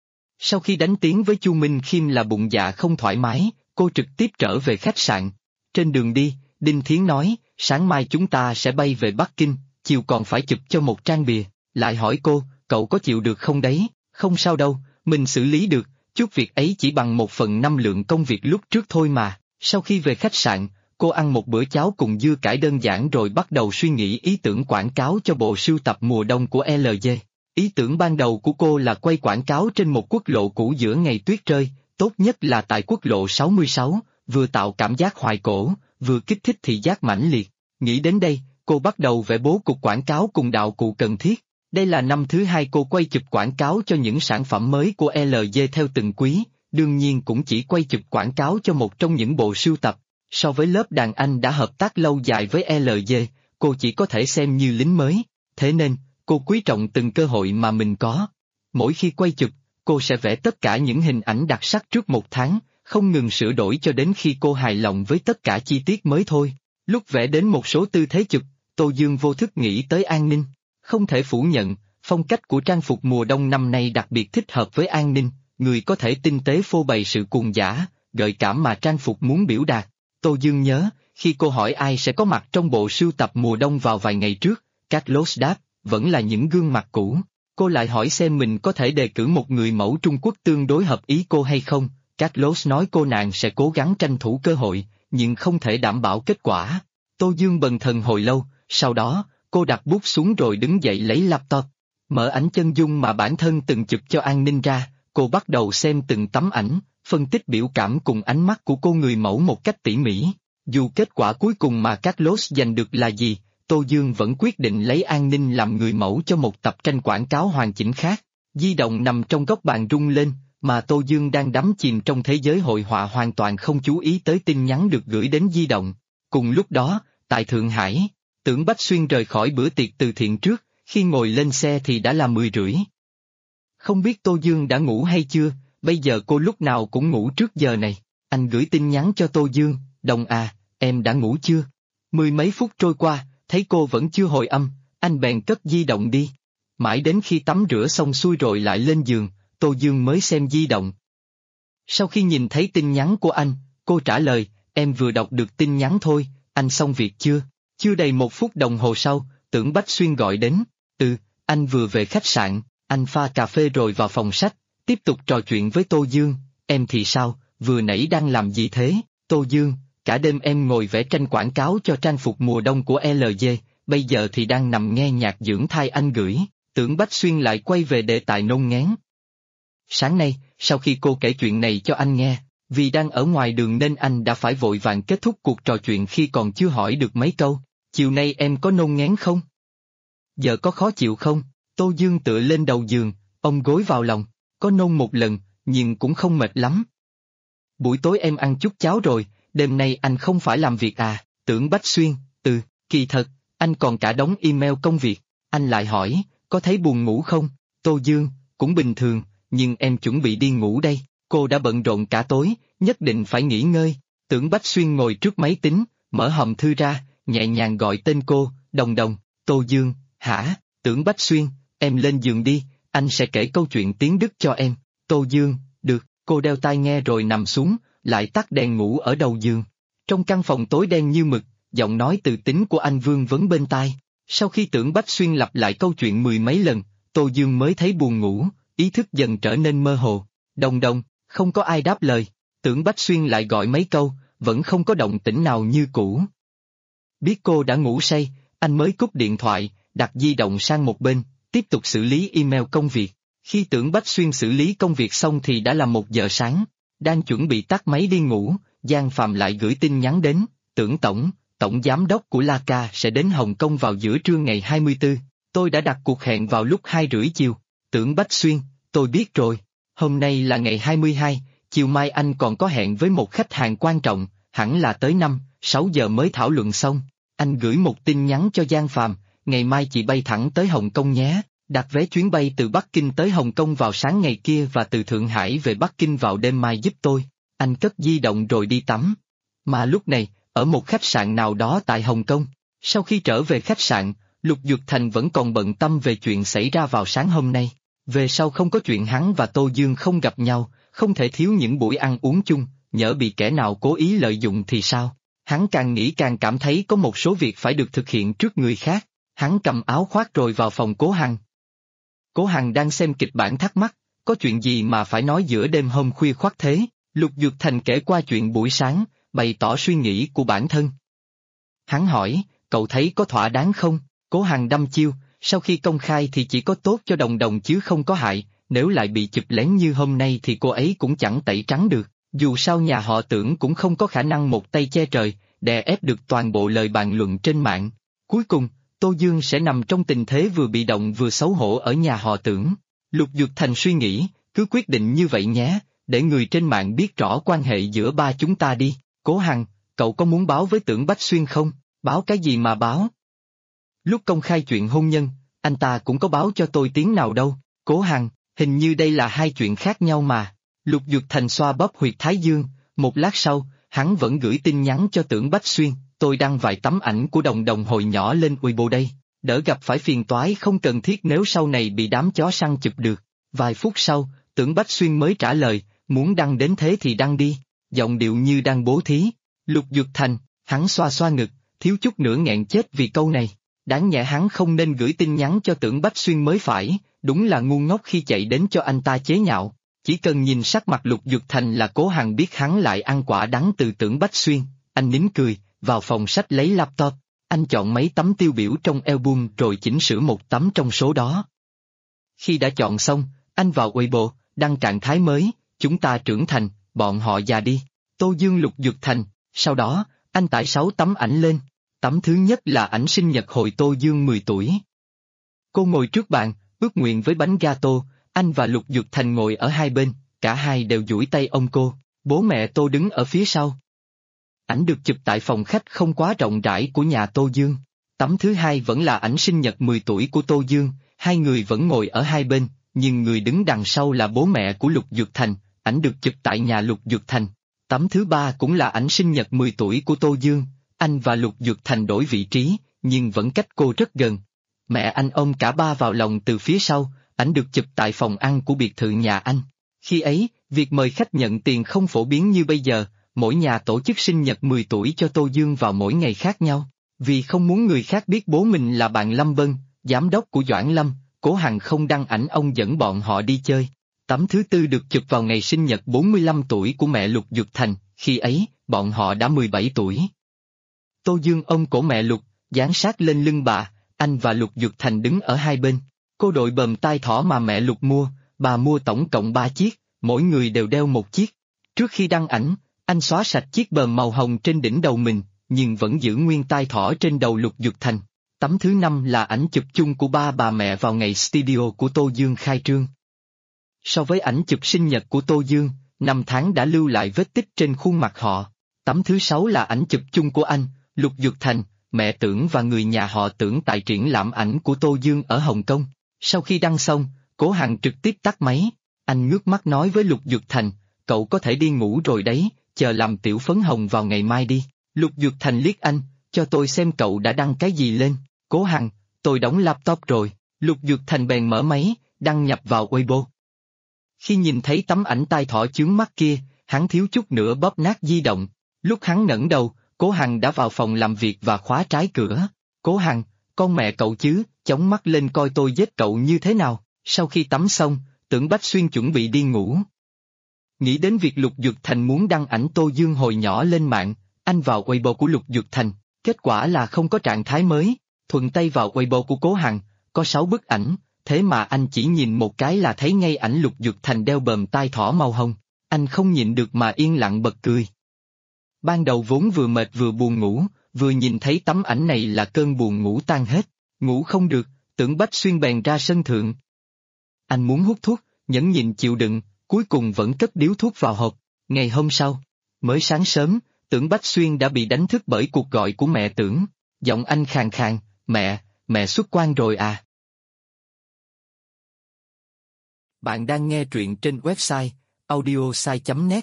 Sau khi đánh tiếng với Chu Minh Khiêm là bụng dạ không thoải mái, cô trực tiếp trở về khách sạn. Trên đường đi, Đinh Thiến nói, sáng mai chúng ta sẽ bay về Bắc Kinh, chiều còn phải chụp cho một trang bìa, lại hỏi cô, cậu có chịu được không đấy? Không sao đâu, mình xử lý được, chút việc ấy chỉ bằng 1/5 lượng công việc lúc trước thôi mà. Sau khi về khách sạn, cô ăn một bữa cháo cùng dưa cải đơn giản rồi bắt đầu suy nghĩ ý tưởng quảng cáo cho bộ sưu tập mùa đông của LG. Ý tưởng ban đầu của cô là quay quảng cáo trên một quốc lộ cũ giữa ngày tuyết rơi, tốt nhất là tại quốc lộ 66, vừa tạo cảm giác hoài cổ, vừa kích thích thị giác mãnh liệt. Nghĩ đến đây, cô bắt đầu vẽ bố cục quảng cáo cùng đạo cụ cần thiết. Đây là năm thứ hai cô quay chụp quảng cáo cho những sản phẩm mới của LG theo từng quý, đương nhiên cũng chỉ quay chụp quảng cáo cho một trong những bộ sưu tập. So với lớp đàn anh đã hợp tác lâu dài với LG, cô chỉ có thể xem như lính mới, thế nên, cô quý trọng từng cơ hội mà mình có. Mỗi khi quay chụp, cô sẽ vẽ tất cả những hình ảnh đặc sắc trước một tháng, không ngừng sửa đổi cho đến khi cô hài lòng với tất cả chi tiết mới thôi. Lúc vẽ đến một số tư thế chụp, Tô Dương vô thức nghĩ tới An Ninh. Không thể phủ nhận, phong cách của trang phục mùa đông năm nay đặc biệt thích hợp với An Ninh, người có thể tinh tế phô bày sự cuồng dã, gợi cảm mà trang phục muốn biểu đạt. Tô Dương nhớ, khi cô hỏi ai sẽ có mặt trong bộ sưu tập mùa đông vào vài ngày trước, Carlos đáp, vẫn là những gương mặt cũ. Cô lại hỏi xem mình có thể đề cử một người mẫu Trung Quốc tương đối hợp ý cô hay không, Carlos nói cô nàng sẽ cố gắng tranh thủ cơ hội, nhưng không thể đảm bảo kết quả. Tô Dương bần thần hồi lâu, sau đó, cô đặt bút xuống rồi đứng dậy lấy laptop. Mở ảnh chân dung mà bản thân từng chụp cho An Ninh ra, cô bắt đầu xem từng tấm ảnh, phân tích biểu cảm cùng ánh mắt của cô người mẫu một cách tỉ mỉ. Dù kết quả cuối cùng mà Carlos giành được là gì, Tô Dương vẫn quyết định lấy An Ninh làm người mẫu cho một tập tranh quảng cáo hoàn chỉnh khác. Di động nằm trong góc bàn rung lên, mà Tô Dương đang đắm chìm trong thế giới hội họa hoàn toàn không chú ý tới tin nhắn được gửi đến di động. Cùng lúc đó, tại Thượng Hải, Tưởng Bách Xuyên rời khỏi bữa tiệc từ thiện trước, khi ngồi lên xe thì đã là 10:30. Không biết Tô Dương đã ngủ hay chưa, bây giờ cô lúc nào cũng ngủ trước giờ này. Anh gửi tin nhắn cho Tô Dương, Đồng à, em đã ngủ chưa? Mười mấy phút trôi qua, thấy cô vẫn chưa hồi âm, anh bèn cất di động đi. Mãi đến khi tắm rửa xong xuôi rồi lại lên giường, Tô Dương mới xem di động. Sau khi nhìn thấy tin nhắn của anh, cô trả lời, em vừa đọc được tin nhắn thôi, anh xong việc chưa? Chưa đầy 1 phút đồng hồ sau, Tưởng Bách Xuyên gọi đến, anh vừa về khách sạn, anh pha cà phê rồi vào phòng sách, tiếp tục trò chuyện với Tô Dương, em thì sao, vừa nãy đang làm gì thế? Tô Dương, cả đêm em ngồi vẽ tranh quảng cáo cho trang phục mùa đông của LG, bây giờ thì đang nằm nghe nhạc dưỡng thai anh gửi. Tưởng Bách Xuyên lại quay về đề tài nôn ngén. Sáng nay, sau khi cô kể chuyện này cho anh nghe, vì đang ở ngoài đường nên anh đã phải vội vàng kết thúc cuộc trò chuyện khi còn chưa hỏi được mấy câu. Chiều nay em có nôn ngén không? Giờ có khó chịu không? Tô Dương tựa lên đầu giường, ôm gối vào lòng, có nôn một lần, nhưng cũng không mệt lắm. Buổi tối em ăn chút cháo rồi, đêm nay anh không phải làm việc à? Tưởng Bách Xuyên, kỳ thật, anh còn cả đống email công việc. Anh lại hỏi, có thấy buồn ngủ không? Tô Dương, cũng bình thường, nhưng em chuẩn bị đi ngủ đây, cô đã bận rộn cả tối, nhất định phải nghỉ ngơi. Tưởng Bách Xuyên ngồi trước máy tính, mở hòm thư ra, nhẹ nhàng gọi tên cô, Đồng Đồng. Tô Dương, hả? Tưởng Bách Xuyên, em lên giường đi, anh sẽ kể câu chuyện tiếng Đức cho em. Tô Dương, được, cô đeo tai nghe rồi nằm xuống, lại tắt đèn ngủ ở đầu giường. Trong căn phòng tối đen như mực, giọng nói từ tính của anh vương vấn bên tai. Sau khi Tưởng Bách Xuyên lặp lại câu chuyện 10 mấy lần, Tô Dương mới thấy buồn ngủ, ý thức dần trở nên mơ hồ. Đồng Đồng, không có ai đáp lời. Tưởng Bách Xuyên lại gọi mấy câu, vẫn không có động tĩnh nào như cũ. Biết cô đã ngủ say, anh mới cúp điện thoại, đặt di động sang một bên, tiếp tục xử lý email công việc. Khi Tưởng Bách Xuyên xử lý công việc xong thì đã là 1 giờ sáng, đang chuẩn bị tắt máy đi ngủ, Giang Phạm lại gửi tin nhắn đến, Tưởng Tổng giám đốc của Laca sẽ đến Hồng Kông vào giữa trưa ngày 24, tôi đã đặt cuộc hẹn vào lúc 2:30 chiều. Tưởng Bách Xuyên, tôi biết rồi, hôm nay là ngày 22, chiều mai anh còn có hẹn với một khách hàng quan trọng, hẳn là tới 5-6 giờ mới thảo luận xong. Anh gửi một tin nhắn cho Giang Phạm, ngày mai chị bay thẳng tới Hồng Kông nhé, đặt vé chuyến bay từ Bắc Kinh tới Hồng Kông vào sáng ngày kia và từ Thượng Hải về Bắc Kinh vào đêm mai giúp tôi. Anh cất di động rồi đi tắm. Mà lúc này, ở một khách sạn nào đó tại Hồng Kông, sau khi trở về khách sạn, Lục Dược Thành vẫn còn bận tâm về chuyện xảy ra vào sáng hôm nay. Về sau không có chuyện hắn và Tô Dương không gặp nhau, không thể thiếu những buổi ăn uống chung, nhỡ bị kẻ nào cố ý lợi dụng thì sao? Hắn càng nghĩ càng cảm thấy có một số việc phải được thực hiện trước người khác. Hắn cầm áo khoác rồi vào phòng Cố Hằng. Cố Hằng đang xem kịch bản thắc mắc, có chuyện gì mà phải nói giữa đêm hôm khuya khoắt thế? Lục Dược Thành kể qua chuyện buổi sáng, bày tỏ suy nghĩ của bản thân. Hắn hỏi, cậu thấy có thỏa đáng không? Cố Hằng đăm chiêu, sau khi công khai thì chỉ có tốt cho Đồng Đồng chứ không có hại, nếu lại bị chụp lén như hôm nay thì cô ấy cũng chẳng tẩy trắng được, dù sao nhà họ Tưởng cũng không có khả năng một tay che trời, đè ép được toàn bộ lời bàn luận trên mạng. Cuối cùng, Tô Dương sẽ nằm trong tình thế vừa bị động vừa xấu hổ ở nhà họ Tưởng. Lục Dược Thành suy nghĩ, cứ quyết định như vậy nhé, để người trên mạng biết rõ quan hệ giữa ba chúng ta đi. Cố Hằng, cậu có muốn báo với Tưởng Bách Xuyên không? Báo cái gì mà báo? Lúc công khai chuyện hôn nhân, anh ta cũng có báo cho tôi tiếng nào đâu. Cố Hằng, hình như đây là hai chuyện khác nhau mà. Lục Dược Thành xoa bóp huyệt thái dương, một lát sau, hắn vẫn gửi tin nhắn cho Tưởng Bách Xuyên, tôi đăng vài tấm ảnh của Đồng Đồng hồi nhỏ lên Weibo đây, đỡ gặp phải phiền toái không cần thiết nếu sau này bị đám chó săn chụp được. Vài phút sau, Tưởng Bách Xuyên mới trả lời, muốn đăng đến thế thì đăng đi, giọng điệu như đang bố thí. Lục Dược Thành, hắn xoa xoa ngực, thiếu chút nữa nghẹn chết vì câu này. Đáng nhẽ hắn không nên gửi tin nhắn cho Tưởng Bách Xuyên mới phải, đúng là ngu ngốc khi chạy đến cho anh ta chế nhạo. Chỉ cần nhìn sắc mặt Lục Dược Thành là Cố Hằng biết hắn lại ăn quả đắng từ Tưởng Bách Xuyên, anh nín cười, vào phòng sách lấy laptop, anh chọn mấy tấm tiêu biểu trong album rồi chỉnh sửa một tấm trong số đó. Khi đã chọn xong, anh vào Weibo, đăng trạng thái mới, chúng ta trưởng thành, bọn họ già đi, Tô Dương Lục Dược Thành, sau đó, anh tải 6 tấm ảnh lên. Tấm thứ nhất là ảnh sinh nhật hồi Tô Dương 10 tuổi. Cô ngồi trước bàn, ước nguyện với bánh gato, anh và Lục Dược Thành ngồi ở hai bên, cả hai đều duỗi tay ôm cô, bố mẹ Tô đứng ở phía sau. Ảnh được chụp tại phòng khách không quá rộng rãi của nhà Tô Dương. Tấm thứ hai vẫn là ảnh sinh nhật 10 tuổi của Tô Dương, hai người vẫn ngồi ở hai bên, nhưng người đứng đằng sau là bố mẹ của Lục Dược Thành, ảnh được chụp tại nhà Lục Dược Thành. Tấm thứ ba cũng là ảnh sinh nhật 10 tuổi của Tô Dương, anh và Lục Dược Thành đổi vị trí, nhưng vẫn cách cô rất gần. Mẹ anh ôm cả ba vào lòng từ phía sau, ảnh được chụp tại phòng ăn của biệt thự nhà anh. Khi ấy, việc mời khách nhận tiền không phổ biến như bây giờ, mỗi nhà tổ chức sinh nhật 10 tuổi cho Tô Dương vào mỗi ngày khác nhau. Vì không muốn người khác biết bố mình là bạn Lâm Vân, giám đốc của Doãn Lâm, Cố Hằng không đăng ảnh ông dẫn bọn họ đi chơi. Tấm thứ tư được chụp vào ngày sinh nhật 45 tuổi của mẹ Lục Dược Thành, khi ấy, bọn họ đã 17 tuổi. Tô Dương ôm cổ mẹ Lục, dán sát lên lưng anh và Lục Dược Thành đứng ở hai bên. Cô đội bờm tai thỏ mà mẹ Lục mua, bà mua tổng cộng 3 chiếc, mỗi người đều đeo một chiếc. Trước khi đăng ảnh, anh xóa sạch chiếc bờm màu hồng trên đỉnh đầu mình, nhưng vẫn giữ nguyên tai thỏ trên đầu Lục Dược Thành. Tấm thứ 5 là ảnh chụp chung của ba bà mẹ vào ngày studio của Tô Dương khai trương. So với ảnh chụp sinh nhật của Tô Dương, 5 tháng đã lưu lại vết tích trên khuôn mặt họ. Tấm thứ 6 là ảnh chụp chung của anh, Lục Dược Thành, mẹ Tưởng và người nhà họ Tưởng tại triển lãm ảnh của Tô Dương ở Hồng Kông. Sau khi đăng xong, Cố Hằng trực tiếp tắt máy, anh ngước mắt nói với Lục Dược Thành, cậu có thể đi ngủ rồi đấy, chờ làm tiểu phấn hồng vào ngày mai đi. Lục Dược Thành liếc anh, cho tôi xem cậu đã đăng cái gì lên. Cố Hằng, tôi đóng laptop rồi. Lục Dược Thành bèn mở máy, đăng nhập vào Weibo. Khi nhìn thấy tấm ảnh tai thỏ chướng mắt kia, hắn thiếu chút nữa bóp nát di động. Lúc hắn ngẩng đầu, Cố Hằng đã vào phòng làm việc và khóa trái cửa. Cố Hằng, con mẹ cậu chứ, chống mắt lên coi tôi giết cậu như thế nào. Sau khi tắm xong, Tưởng Bách Xuyên chuẩn bị đi ngủ. Nghĩ đến việc Lục Dược Thành muốn đăng ảnh Tô Dương hồi nhỏ lên mạng, anh vào Weibo của Lục Dược Thành, kết quả là không có trạng thái mới, thuận tay vào Weibo của Cố Hằng, có 6 bức ảnh, thế mà anh chỉ nhìn một cái là thấy ngay ảnh Lục Dược Thành đeo bờm tai thỏ màu hồng, anh không nhịn được mà yên lặng bật cười. Ban đầu vốn vừa mệt vừa buồn ngủ, vừa nhìn thấy tấm ảnh này là cơn buồn ngủ tan hết, ngủ không được, Tưởng Bách Xuyên bèn ra sân thượng. Anh muốn hút thuốc, nhẫn nhịn chịu đựng, cuối cùng vẫn cất điếu thuốc vào hộp. Ngày hôm sau, mới sáng sớm, Tưởng Bách Xuyên đã bị đánh thức bởi cuộc gọi của mẹ Tưởng. Giọng anh khàn khàn, mẹ xuất quan rồi à? Bạn đang nghe truyện trên website audiosai.net.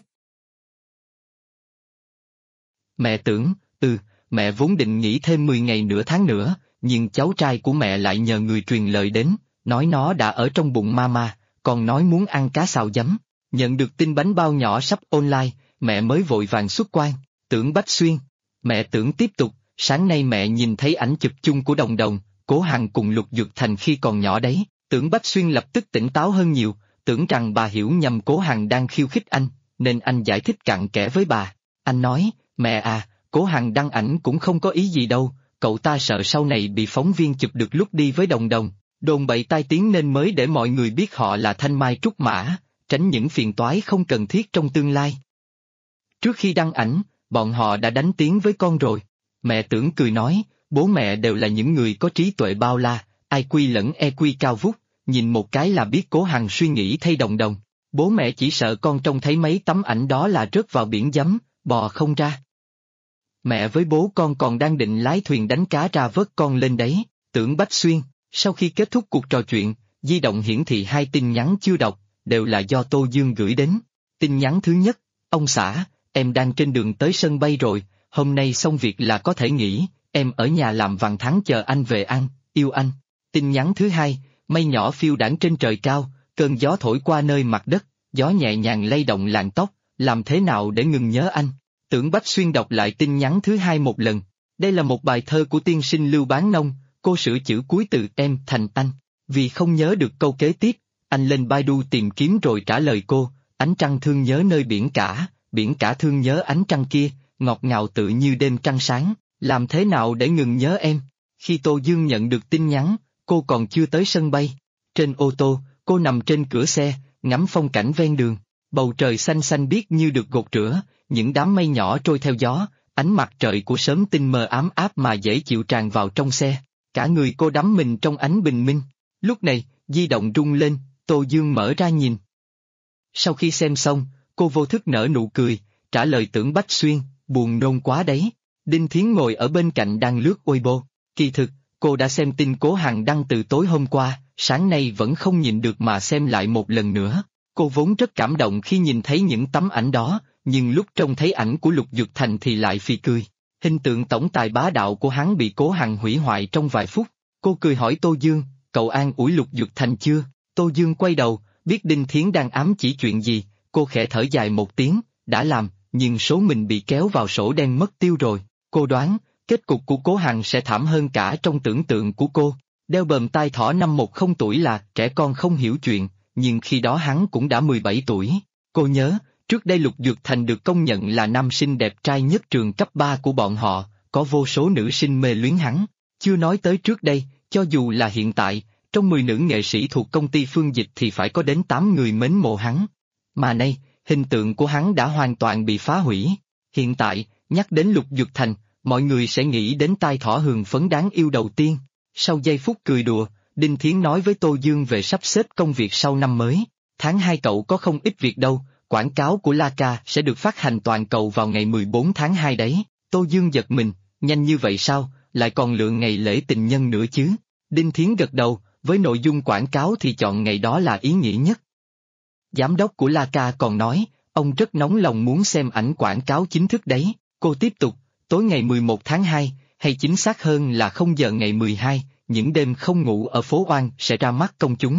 Mẹ Tưởng, mẹ vốn định nghỉ thêm 10 ngày nửa tháng nữa, nhưng cháu trai của mẹ lại nhờ người truyền lời đến, nói nó đã ở trong bụng mama, còn nói muốn ăn cá xào giấm. Nhận được tin bánh bao nhỏ sắp online, mẹ mới vội vàng xuất quan. Tưởng Bách Xuyên. Mẹ Tưởng tiếp tục, sáng nay mẹ nhìn thấy ảnh chụp chung của Đồng Đồng, Cố Hằng cùng Lục Dược Thành khi còn nhỏ đấy. Tưởng Bách Xuyên lập tức tỉnh táo hơn nhiều, tưởng rằng bà hiểu nhầm Cố Hằng đang khiêu khích anh, nên anh giải thích cặn kẽ với bà. Anh nói, mẹ à, Cố Hằng đăng ảnh cũng không có ý gì đâu, cậu ta sợ sau này bị phóng viên chụp được lúc đi với Đồng Đồng, đồn bậy tai tiếng nên mới để mọi người biết họ là Thanh Mai Trúc Mã, tránh những phiền toái không cần thiết trong tương lai. Trước khi đăng ảnh, bọn họ đã đánh tiếng với con rồi. Mẹ Tưởng cười nói, bố mẹ đều là những người có trí tuệ bao la, IQ lẫn EQ cao vút, nhìn một cái là biết Cố Hằng suy nghĩ thay Đồng Đồng. Bố mẹ chỉ sợ con trông thấy mấy tấm ảnh đó là rớt vào biển giấm, bò không ra. Mẹ với bố con còn đang định lái thuyền đánh cá ra vớt con lên đấy. Tưởng Bách Xuyên, sau khi kết thúc cuộc trò chuyện, di động hiển thị 2 tin nhắn chưa đọc, đều là do Tô Dương gửi đến. Tin nhắn thứ nhất, ông xã, em đang trên đường tới sân bay rồi, hôm nay xong việc là có thể nghỉ, em ở nhà làm vằn thắng chờ anh về ăn, yêu anh. Tin nhắn thứ hai, mây nhỏ phiêu đãng trên trời cao, cơn gió thổi qua nơi mặt đất, gió nhẹ nhàng lay động làn tóc, làm thế nào để ngừng nhớ anh? Tưởng Bách Xuyên đọc lại tin nhắn thứ hai một lần. Đây là một bài thơ của tiên sinh Lưu Bán Nông, cô sửa chữ cuối từ em thành anh. Vì không nhớ được câu kế tiếp, anh lên Baidu tìm kiếm rồi trả lời cô, ánh trăng thương nhớ nơi biển cả thương nhớ ánh trăng kia, ngọt ngào tự như đêm trăng sáng, làm thế nào để ngừng nhớ em? Khi Tô Dương nhận được tin nhắn, cô còn chưa tới sân bay. Trên ô tô, cô nằm trên cửa xe, ngắm phong cảnh ven đường, bầu trời xanh xanh biếc như được gột rửa, những đám mây nhỏ trôi theo gió, ánh mặt trời của sớm tinh mơ ám áp mà dễ chịu tràn vào trong xe, cả người cô đắm mình trong ánh bình minh. Lúc này, di động rung lên, Tô Dương mở ra nhìn. Sau khi xem xong, cô vô thức nở nụ cười, trả lời Tưởng Bách Xuyên, buồn nôn quá đấy. Đinh Thiến ngồi ở bên cạnh đang lướt Weibo, kỳ thực, cô đã xem tin Cố Hằng đăng từ tối hôm qua, sáng nay vẫn không nhịn được mà xem lại một lần nữa. Cô vốn rất cảm động khi nhìn thấy những tấm ảnh đó, nhưng lúc trông thấy ảnh của Lục Dực Thành thì lại phì cười. Hình tượng tổng tài bá đạo của hắn bị Cố Hằng hủy hoại trong vài phút. Cô cười hỏi Tô Dương, cậu an ủi Lục Dực Thành chưa? Tô Dương quay đầu, biết Đinh Thiến đang ám chỉ chuyện gì, cô khẽ thở dài một tiếng, đã làm, nhưng số mình bị kéo vào sổ đen mất tiêu rồi. Cô đoán, kết cục của Cố Hằng sẽ thảm hơn cả trong tưởng tượng của cô. Đeo bờm tai thỏ năm 10 tuổi là trẻ con không hiểu chuyện, nhưng khi đó hắn cũng đã 17 tuổi. Cô nhớ, trước đây Lục Dược Thành được công nhận là nam sinh đẹp trai nhất trường cấp 3 của bọn họ, có vô số nữ sinh mê luyến hắn. Chưa nói tới trước đây, cho dù là hiện tại, trong 10 nữ nghệ sĩ thuộc công ty Phương Dịch thì phải có đến 8 người mến mộ hắn. Mà nay, hình tượng của hắn đã hoàn toàn bị phá hủy. Hiện tại, nhắc đến Lục Dược Thành, mọi người sẽ nghĩ đến tai thỏ hường phấn đáng yêu đầu tiên. Sau giây phút cười đùa, Đinh Thiến nói với Tô Dương về sắp xếp công việc sau năm mới. Tháng 2 cậu có không ít việc đâu, quảng cáo của Laca sẽ được phát hành toàn cầu vào ngày 14 tháng 2 đấy. Tô Dương giật mình, nhanh như vậy sao, lại còn lựa ngày lễ tình nhân nữa chứ? Đinh Thiến gật đầu, với nội dung quảng cáo thì chọn ngày đó là ý nghĩa nhất. Giám đốc của Laca còn nói, ông rất nóng lòng muốn xem ảnh quảng cáo chính thức đấy. Cô tiếp tục, tối ngày 11 tháng 2, hay chính xác hơn là 0 giờ ngày 12, những đêm không ngủ ở phố Oan sẽ ra mắt công chúng.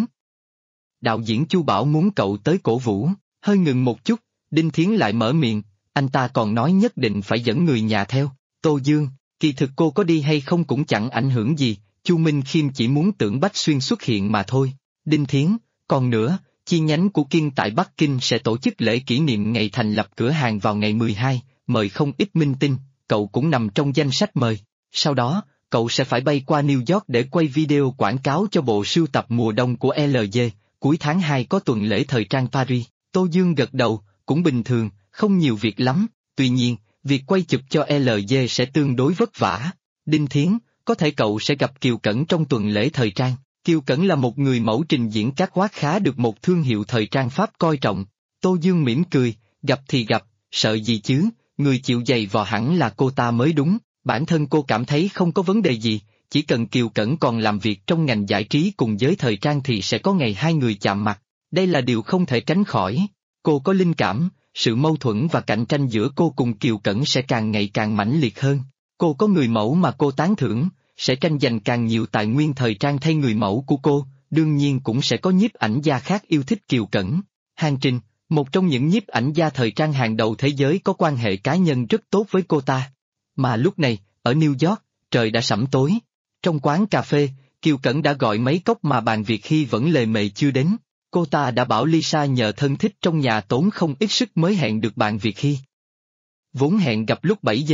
Đạo diễn Chu Bảo muốn cậu tới cổ vũ. Hơi ngừng một chút, Đinh Thiến lại mở miệng, anh ta còn nói nhất định phải dẫn người nhà theo. Tô Dương, kỳ thực cô có đi hay không cũng chẳng ảnh hưởng gì, Chu Minh Khiêm chỉ muốn Tưởng Bách Xuyên xuất hiện mà thôi. Đinh Thiến, còn nữa, chi nhánh của Kiên tại Bắc Kinh sẽ tổ chức lễ kỷ niệm ngày thành lập cửa hàng vào ngày 12, mời không ít minh tinh, cậu cũng nằm trong danh sách mời. Sau đó, cậu sẽ phải bay qua New York để quay video quảng cáo cho bộ sưu tập mùa đông của LG, cuối tháng 2 có tuần lễ thời trang Paris. Tô Dương gật đầu, cũng bình thường, không nhiều việc lắm, tuy nhiên, việc quay chụp cho LG sẽ tương đối vất vả. Đinh Thiến, có thể cậu sẽ gặp Kiều Cẩn trong tuần lễ thời trang. Kiều Cẩn là một người mẫu trình diễn catwalk khá được một thương hiệu thời trang Pháp coi trọng. Tô Dương mỉm cười, gặp thì gặp, sợ gì chứ, người chịu giày vò hẳn là cô ta mới đúng. Bản thân cô cảm thấy không có vấn đề gì, chỉ cần Kiều Cẩn còn làm việc trong ngành giải trí cùng giới thời trang thì sẽ có ngày hai người chạm mặt. Đây là điều không thể tránh khỏi. Cô có linh cảm, sự mâu thuẫn và cạnh tranh giữa cô cùng Kiều Cẩn sẽ càng ngày càng mãnh liệt hơn. Cô có người mẫu mà cô tán thưởng, sẽ tranh giành càng nhiều tài nguyên thời trang thay người mẫu của cô, đương nhiên cũng sẽ có nhiếp ảnh gia khác yêu thích Kiều Cẩn. Hàng Trình, một trong những nhiếp ảnh gia thời trang hàng đầu thế giới có quan hệ cá nhân rất tốt với cô ta. Mà lúc này, ở New York, trời đã sẫm tối. Trong quán cà phê, Kiều Cẩn đã gọi mấy cốc mà bàn Việt Hy vẫn lề mề chưa đến. Cô ta đã bảo Lisa nhờ thân thích trong nhà tốn không ít sức mới hẹn được bạn Việt Hy. Vốn hẹn gặp lúc 7 giờ,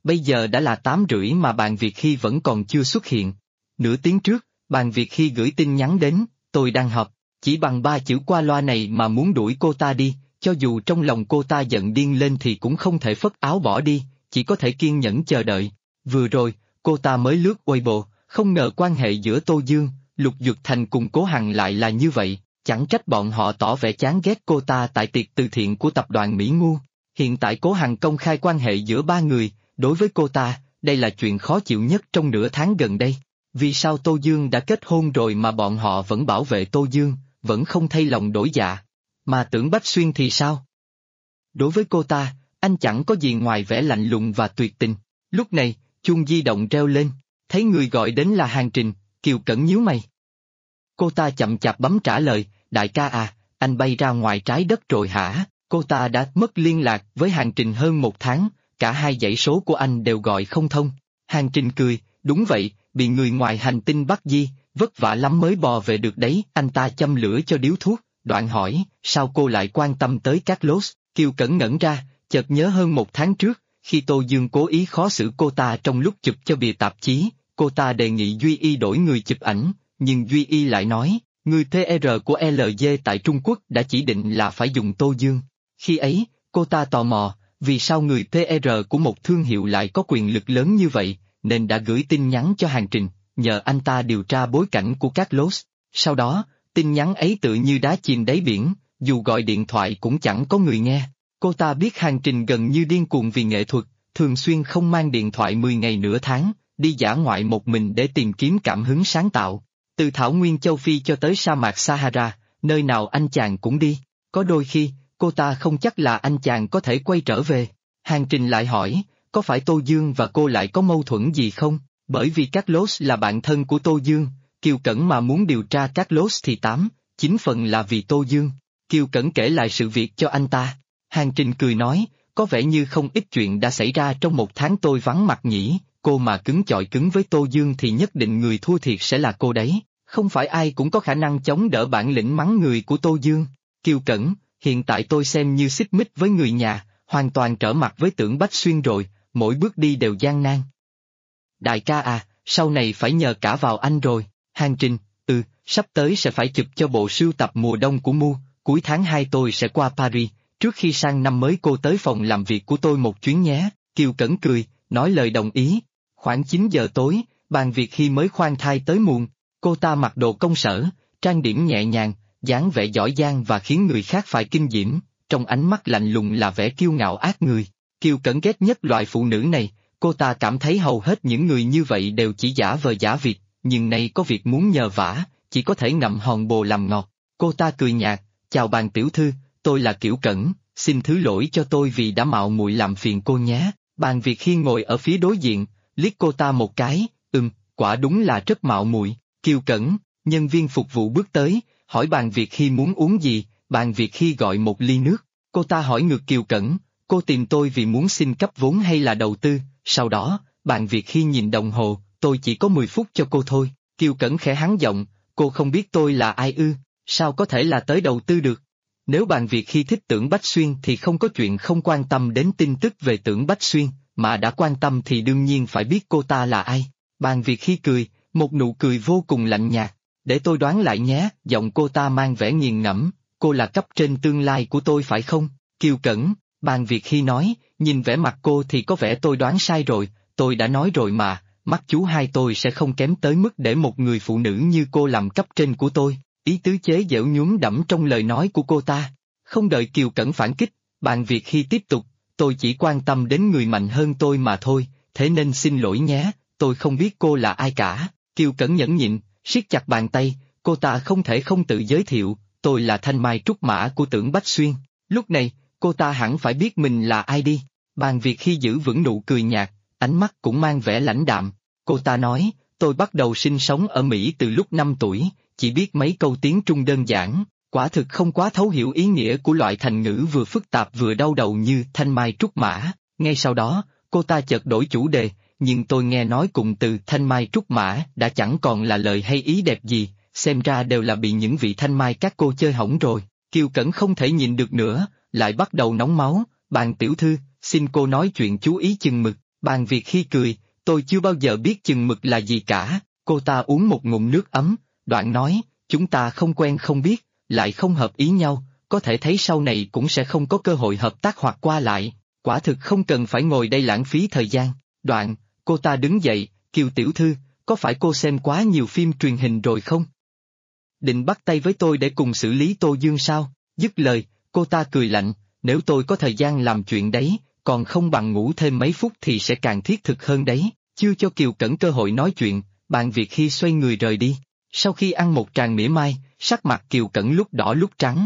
bây giờ đã là 8 rưỡi mà bàn Việt Hy vẫn còn chưa xuất hiện. Nửa tiếng trước, bàn Việt Hy gửi tin nhắn đến, tôi đang họp, chỉ bằng 3 chữ qua loa này mà muốn đuổi cô ta đi, cho dù trong lòng cô ta giận điên lên thì cũng không thể phất áo bỏ đi, chỉ có thể kiên nhẫn chờ đợi. Vừa rồi, cô ta mới lướt Weibo, không ngờ quan hệ giữa Tô Dương, Lục Duyệt Thành cùng Cố Hằng lại là như vậy, chẳng trách bọn họ tỏ vẻ chán ghét cô ta tại tiệc từ thiện của tập đoàn Mỹ Ngu. Hiện tại Cố Hằng công khai quan hệ giữa 3 người, đối với cô ta, đây là chuyện khó chịu nhất trong nửa tháng gần đây. Vì sao Tô Dương đã kết hôn rồi mà bọn họ vẫn bảo vệ Tô Dương, vẫn không thay lòng đổi dạ? Mà Tưởng Bách Xuyên thì sao? Đối với cô ta, anh chẳng có gì ngoài vẻ lạnh lùng và tuyệt tình. Lúc này, chuông di động reo lên, thấy người gọi đến là Hàng Trình, Kiều Cẩn nhíu mày. Cô ta chậm chạp bấm trả lời, đại ca à, anh bay ra ngoài trái đất rồi hả? Cô ta đã mất liên lạc với Hàng Trình hơn 1 tháng, cả 2 dãy số của anh đều gọi không thông. Hàng Trình cười, đúng vậy, bị người ngoài hành tinh bắt di, vất vả lắm mới bò về được đấy. Anh ta châm lửa cho điếu thuốc, đoạn hỏi, sao cô lại quan tâm tới Carlos? Kiều Cẩn ngẩn ra, chợt nhớ hơn 1 tháng trước, khi Tô Dương cố ý khó xử cô ta trong lúc chụp cho bìa tạp chí, cô ta đề nghị Duy Y đổi người chụp ảnh, nhưng Duy Y lại nói, người PR của LG tại Trung Quốc đã chỉ định là phải dùng Tô Dương. Khi ấy, cô ta tò mò, vì sao người PR của một thương hiệu lại có quyền lực lớn như vậy, nên đã gửi tin nhắn cho Hàng Trình, nhờ anh ta điều tra bối cảnh của Carlos. Sau đó, tin nhắn ấy tự như đá chìm đáy biển, dù gọi điện thoại cũng chẳng có người nghe. Cô ta biết Hàng Trình gần như điên cuồng vì nghệ thuật, thường xuyên không mang điện thoại 10 ngày nửa tháng, đi dã ngoại một mình để tìm kiếm cảm hứng sáng tạo. Từ thảo nguyên châu Phi cho tới sa mạc Sahara, nơi nào anh chàng cũng đi. Có đôi khi, cô ta không chắc là anh chàng có thể quay trở về. Hàng Trình lại hỏi, có phải Tô Dương và cô lại có mâu thuẫn gì không? Bởi vì Carlos là bạn thân của Tô Dương, Kiều Cẩn mà muốn điều tra Carlos thì 8-9 phần là vì Tô Dương. Kiều Cẩn kể lại sự việc cho anh ta. Hàng Trình cười nói, có vẻ như không ít chuyện đã xảy ra trong 1 tháng tôi vắng mặt nhỉ, cô mà cứng chọi cứng với Tô Dương thì nhất định người thua thiệt sẽ là cô đấy, không phải ai cũng có khả năng chống đỡ bản lĩnh mắng người của Tô Dương. Kiều Cẩn, hiện tại tôi xem như xích mích với người nhà, hoàn toàn trở mặt với Tưởng Bách Xuyên rồi, mỗi bước đi đều gian nan. Đại ca à, sau này phải nhờ cả vào anh rồi. Hàng Trình, sắp tới sẽ phải chụp cho bộ sưu tập mùa đông của Mu, cuối tháng 2 tôi sẽ qua Paris, trước khi sang năm mới cô tới phòng làm việc của tôi một chuyến nhé. Kiều Cẩn cười, nói lời đồng ý. Khoảng 9 giờ tối, bàn Việt Hy mới khoan thai tới muộn, cô ta mặc đồ công sở, trang điểm nhẹ nhàng, dáng vẻ giỏi giang và khiến người khác phải kinh diễm, trong ánh mắt lạnh lùng là vẻ kiêu ngạo ác người. Kiều Cẩn ghét nhất loại phụ nữ này, cô ta cảm thấy hầu hết những người như vậy đều chỉ giả vờ giả vịt, nhưng nay có việc muốn nhờ vả, chỉ có thể ngậm hòn bồ làm ngọt. Cô ta cười nhạt, chào bàn tiểu thư, tôi là Kiều Cẩn, xin thứ lỗi cho tôi vì đã mạo muội làm phiền cô nhé. Bàn Việt Hy ngồi ở phía đối diện, liếc cô ta một cái, quả đúng là rất mạo muội. Kiều Cẩn, nhân viên phục vụ bước tới, hỏi bàn Việt Hy muốn uống gì, bàn Việt Hy gọi một ly nước. Cô ta hỏi ngược Kiều Cẩn, cô tìm tôi vì muốn xin cấp vốn hay là đầu tư? Sau đó, bàn Việt Hy nhìn đồng hồ, tôi chỉ có 10 phút cho cô thôi. Kiều Cẩn khẽ hắng giọng, cô không biết tôi là ai ư, sao có thể là tới đầu tư được? Nếu bàn Việt Hy thích Tưởng Bách Xuyên thì không có chuyện không quan tâm đến tin tức về Tưởng Bách Xuyên, mà đã quan tâm thì đương nhiên phải biết cô ta là ai. Bàn Việt Hy cười, một nụ cười vô cùng lạnh nhạt, để tôi đoán lại nhé, giọng cô ta mang vẻ nghiền ngẫm, cô là cấp trên tương lai của tôi phải không? Kiều Cẩn, bàn Việt Hy nói, nhìn vẻ mặt cô thì có vẻ tôi đoán sai rồi, tôi đã nói rồi mà, mắt chú hai tôi sẽ không kém tới mức để một người phụ nữ như cô làm cấp trên của tôi. Ý tứ chế giễu nhuốm đẫm trong lời nói của cô ta. Không đợi Kiều Cẩn phản kích, bàn Việt Hy tiếp tục, tôi chỉ quan tâm đến người mạnh hơn tôi mà thôi, thế nên xin lỗi nhé, tôi không biết cô là ai cả. Kiều Cẩn nhẫn nhịn, siết chặt bàn tay, cô ta không thể không tự giới thiệu, tôi là Thanh Mai Trúc Mã của Tưởng Bách Xuyên. Lúc này, cô ta hẳn phải biết mình là ai đi. Bàn Việt Hy giữ vững nụ cười nhạt, ánh mắt cũng mang vẻ lãnh đạm. Cô ta nói, tôi bắt đầu sinh sống ở Mỹ từ lúc 5 tuổi, chỉ biết mấy câu tiếng Trung đơn giản, quả thực không quá thấu hiểu ý nghĩa của loại thành ngữ vừa phức tạp vừa đau đầu như Thanh Mai Trúc Mã. Ngay sau đó, cô ta chợt đổi chủ đề, nhưng tôi nghe nói cụm từ Thanh Mai Trúc Mã đã chẳng còn là lời hay ý đẹp gì, xem ra đều là bị những vị thanh mai các cô chơi hỏng rồi. Kiều Cẩn không thể nhịn được nữa, lại bắt đầu nóng máu, bàn tiểu thư, xin cô nói chuyện chú ý chừng mực, Bàn Việt Hy cười, tôi chưa bao giờ biết chừng mực là gì cả, cô ta uống một ngụm nước ấm, đoạn nói, chúng ta không quen không biết, lại không hợp ý nhau, có thể thấy sau này cũng sẽ không có cơ hội hợp tác hoặc qua lại, quả thực không cần phải ngồi đây lãng phí thời gian. Đoạn, cô ta đứng dậy, Kiều tiểu thư, có phải cô xem quá nhiều phim truyền hình rồi không? Định bắt tay với tôi để cùng xử lý Tô Dương sao? Dứt lời, cô ta cười lạnh, nếu tôi có thời gian làm chuyện đấy, còn không bằng ngủ thêm mấy phút thì sẽ càng thiết thực hơn đấy. Chưa cho Kiều Cẩn cơ hội nói chuyện, Bàn Việt Hy xoay người rời đi. Sau khi ăn một tràng mỉa mai, sắc mặt Kiều Cẩn lúc đỏ lúc trắng.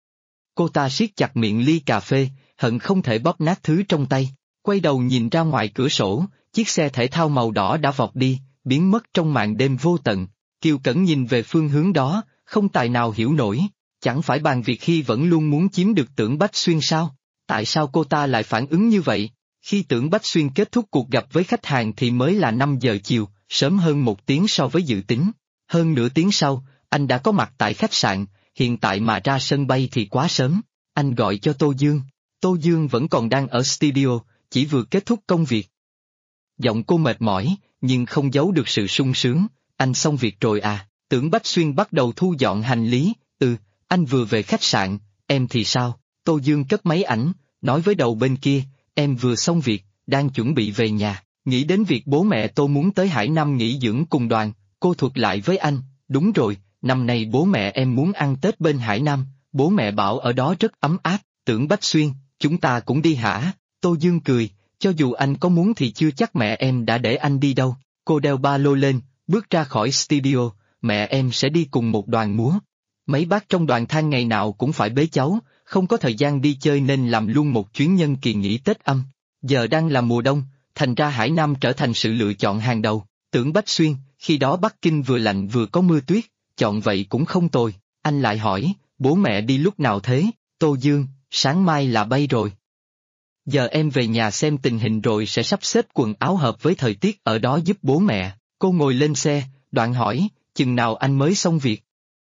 Cô ta siết chặt miệng ly cà phê, hận không thể bóp nát thứ trong tay. Quay đầu nhìn ra ngoài cửa sổ, chiếc xe thể thao màu đỏ đã vọt đi, biến mất trong màn đêm vô tận. Kiều Cẩn nhìn về phương hướng đó, không tài nào hiểu nổi. Chẳng phải Bàn Việt Hy vẫn luôn muốn chiếm được Tưởng Bách Xuyên sao? Tại sao cô ta lại phản ứng như vậy? Khi Tưởng Bách Xuyên kết thúc cuộc gặp với khách hàng thì mới là 5 giờ chiều, sớm hơn 1 tiếng so với dự tính. Hơn nửa tiếng sau, anh đã có mặt tại khách sạn, hiện tại mà ra sân bay thì quá sớm. Anh gọi cho Tô Dương. Tô Dương vẫn còn đang ở studio, chỉ vừa kết thúc công việc. Giọng cô mệt mỏi, nhưng không giấu được sự sung sướng. Anh xong việc rồi à? Tưởng Bách Xuyên bắt đầu thu dọn hành lý. Anh vừa về khách sạn, em thì sao? Tô Dương cất máy ảnh, nói với đầu bên kia, em vừa xong việc, đang chuẩn bị về nhà, nghĩ đến việc bố mẹ Tô muốn tới Hải Nam nghỉ dưỡng cùng đoàn, cô thuật lại với anh, đúng rồi, năm nay bố mẹ em muốn ăn Tết bên Hải Nam, bố mẹ bảo ở đó rất ấm áp. Tưởng Bách Xuyên, chúng ta cũng đi hả? Tô Dương cười, cho dù anh có muốn thì chưa chắc mẹ em đã để anh đi đâu. Cô đeo ba lô lên, bước ra khỏi studio, mẹ em sẽ đi cùng một đoàn múa. Mấy bác trong đoàn than ngày nào cũng phải bế cháu, không có thời gian đi chơi nên làm luôn một chuyến nhân kỳ nghỉ Tết âm. Giờ đang là mùa đông, thành ra Hải Nam trở thành sự lựa chọn hàng đầu. Tưởng Bách Xuyên, khi đó Bắc Kinh vừa lạnh vừa có mưa tuyết, chọn vậy cũng không tồi. Anh lại hỏi, bố mẹ đi lúc nào thế? Tô Dương, sáng mai là bay rồi. Giờ em về nhà xem tình hình rồi sẽ sắp xếp quần áo hợp với thời tiết ở đó giúp bố mẹ. Cô ngồi lên xe, đoạn hỏi, chừng nào anh mới xong việc?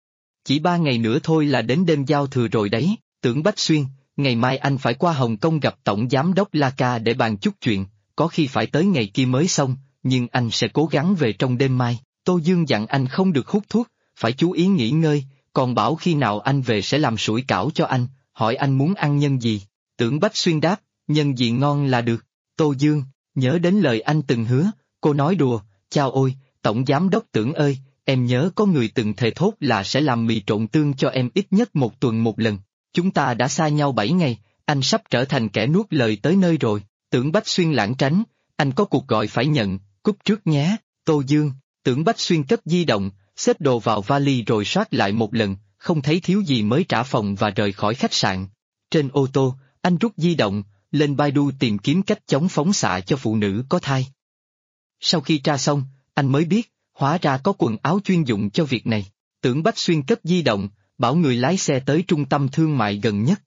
Chỉ 3 ngày nữa thôi là đến đêm giao thừa rồi đấy. Tưởng Bách Xuyên, ngày mai anh phải qua Hồng Kông gặp Tổng Giám đốc Laka để bàn chút chuyện, có khi phải tới ngày kia mới xong, nhưng anh sẽ cố gắng về trong đêm mai. Tô Dương dặn anh không được hút thuốc, phải chú ý nghỉ ngơi, còn bảo khi nào anh về sẽ làm sủi cảo cho anh, hỏi anh muốn ăn nhân gì. Tưởng Bách Xuyên đáp, nhân gì ngon là được. Tô Dương, nhớ đến lời anh từng hứa, cô nói đùa, chao ôi, Tổng Giám đốc Tưởng ơi, em nhớ có người từng thề thốt là sẽ làm mì trộn tương cho em ít nhất 1 tuần 1 lần. Chúng ta đã xa nhau 7 ngày, anh sắp trở thành kẻ nuốt lời tới nơi rồi. Tưởng Bách Xuyên lảng tránh, anh có cuộc gọi phải nhận, cúp trước nhé. Tô Dương, Tưởng Bách Xuyên cất di động, xếp đồ vào vali rồi soát lại một lần, không thấy thiếu gì mới trả phòng và rời khỏi khách sạn. Trên ô tô, anh rút di động, lên Baidu tìm kiếm cách chống phóng xạ cho phụ nữ có thai. Sau khi tra xong, anh mới biết, hóa ra có quần áo chuyên dụng cho việc này. Tưởng Bách Xuyên cất di động, bảo người lái xe tới trung tâm thương mại gần nhất.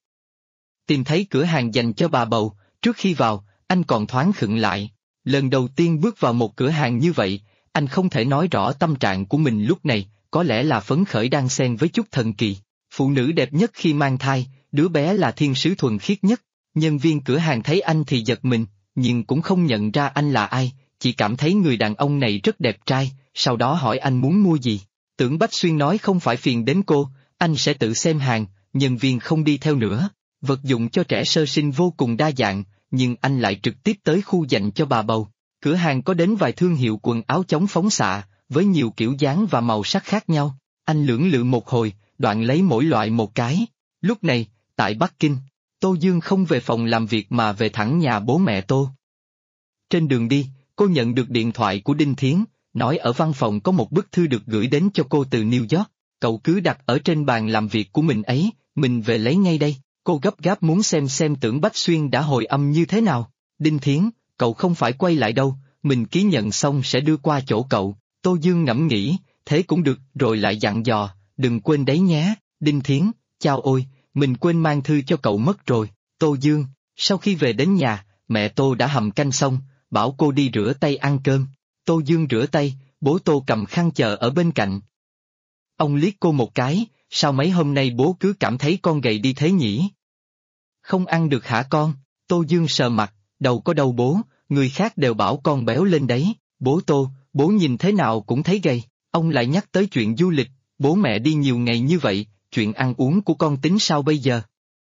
Tìm thấy cửa hàng dành cho bà bầu, trước khi vào, anh còn thoáng khựng lại. Lần đầu tiên bước vào một cửa hàng như vậy, anh không thể nói rõ tâm trạng của mình lúc này, có lẽ là phấn khởi đang xen với chút thần kỳ. Phụ nữ đẹp nhất khi mang thai, đứa bé là thiên sứ thuần khiết nhất. Nhân viên cửa hàng thấy anh thì giật mình, nhưng cũng không nhận ra anh là ai, chỉ cảm thấy người đàn ông này rất đẹp trai, sau đó hỏi anh muốn mua gì. Tưởng Bách Xuyên nói không phải phiền đến cô, anh sẽ tự xem hàng, nhân viên không đi theo nữa. Vật dụng cho trẻ sơ sinh vô cùng đa dạng, nhưng anh lại trực tiếp tới khu dành cho bà bầu. Cửa hàng có đến vài thương hiệu quần áo chống phóng xạ, với nhiều kiểu dáng và màu sắc khác nhau. Anh lưỡng lự một hồi, đoạn lấy mỗi loại một cái. Lúc này, tại Bắc Kinh, Tô Dương không về phòng làm việc mà về thẳng nhà bố mẹ Tô. Trên đường đi, cô nhận được điện thoại của Đinh Thiến, nói ở văn phòng có một bức thư được gửi đến cho cô từ New York, cậu cứ đặt ở trên bàn làm việc của mình ấy, mình về lấy ngay đây. Cô gấp gáp muốn xem Tưởng Bách Xuyên đã hồi âm như thế nào. Đinh Thiến, cậu không phải quay lại đâu, mình ký nhận xong sẽ đưa qua chỗ cậu. Tô Dương ngẫm nghĩ, thế cũng được, rồi lại dặn dò, đừng quên đấy nhé. Đinh Thiến, chao ôi, mình quên mang thư cho cậu mất rồi. Tô Dương, sau khi về đến nhà, mẹ Tô đã hầm canh xong, bảo cô đi rửa tay ăn cơm. Tô Dương rửa tay, bố Tô cầm khăn chờ ở bên cạnh. Ông liếc cô một cái, sao mấy hôm nay bố cứ cảm thấy con gầy đi thế nhỉ? Không ăn được hả con? Tô Dương sờ mặt, đầu có đau bố, người khác đều bảo con béo lên đấy, bố Tô, bố nhìn thế nào cũng thấy gầy, ông lại nhắc tới chuyện du lịch, bố mẹ đi nhiều ngày như vậy, chuyện ăn uống của con tính sao bây giờ?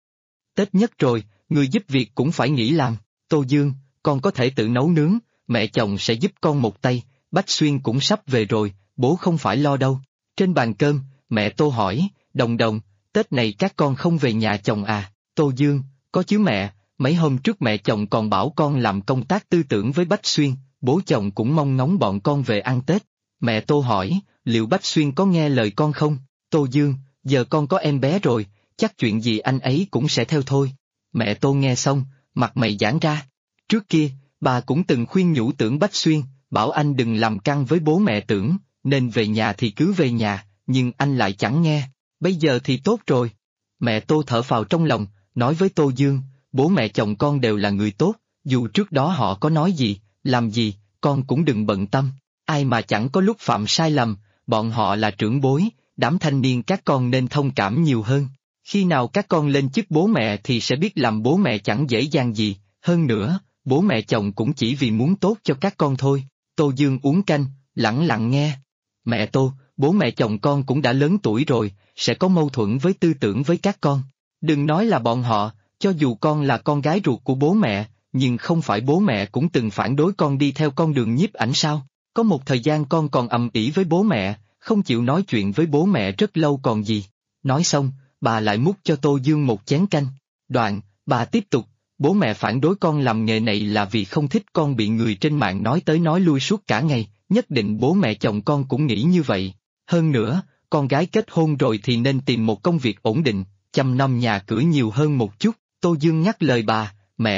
Tết nhất rồi, người giúp việc cũng phải nghỉ làm, Tô Dương, con có thể tự nấu nướng, mẹ chồng sẽ giúp con một tay, Bách Xuyên cũng sắp về rồi, bố không phải lo đâu. Trên bàn cơm, mẹ Tô hỏi, Đồng Đồng, Tết này các con không về nhà chồng à? Tô Dương, có chứ mẹ, mấy hôm trước mẹ chồng còn bảo con làm công tác tư tưởng với Bách Xuyên, bố chồng cũng mong ngóng bọn con về ăn Tết. Mẹ Tô hỏi, liệu Bách Xuyên có nghe lời con không? Tô Dương, giờ con có em bé rồi, chắc chuyện gì anh ấy cũng sẽ theo thôi. Mẹ Tô nghe xong, mặt mày giãn ra. Trước kia, bà cũng từng khuyên nhủ Tưởng Bách Xuyên, bảo anh đừng làm căng với bố mẹ Tưởng, nên về nhà thì cứ về nhà, nhưng anh lại chẳng nghe. Bây giờ thì tốt rồi. Mẹ Tô thở phào trong lòng, nói với Tô Dương, bố mẹ chồng con đều là người tốt, dù trước đó họ có nói gì, làm gì, con cũng đừng bận tâm. Ai mà chẳng có lúc phạm sai lầm, bọn họ là trưởng bối, đám thanh niên các con nên thông cảm nhiều hơn. Khi nào các con lên chức bố mẹ thì sẽ biết làm bố mẹ chẳng dễ dàng gì, hơn nữa, bố mẹ chồng cũng chỉ vì muốn tốt cho các con thôi. Tô Dương uống canh, lặng lặng nghe. Mẹ Tô, bố mẹ chồng con cũng đã lớn tuổi rồi, sẽ có mâu thuẫn với tư tưởng với các con. Đừng nói là bọn họ, cho dù con là con gái ruột của bố mẹ, nhưng không phải bố mẹ cũng từng phản đối con đi theo con đường nhiếp ảnh sao? Có một thời gian con còn ầm ĩ với bố mẹ, không chịu nói chuyện với bố mẹ rất lâu còn gì. Nói xong, bà lại múc cho Tô Dương một chén canh. Đoạn, bà tiếp tục, bố mẹ phản đối con làm nghề này là vì không thích con bị người trên mạng nói tới nói lui suốt cả ngày, nhất định bố mẹ chồng con cũng nghĩ như vậy. Hơn nữa, con gái kết hôn rồi thì nên tìm một công việc ổn định, chăm nom nhà cửa nhiều hơn một chút. Tô Dương nhắc lời bà,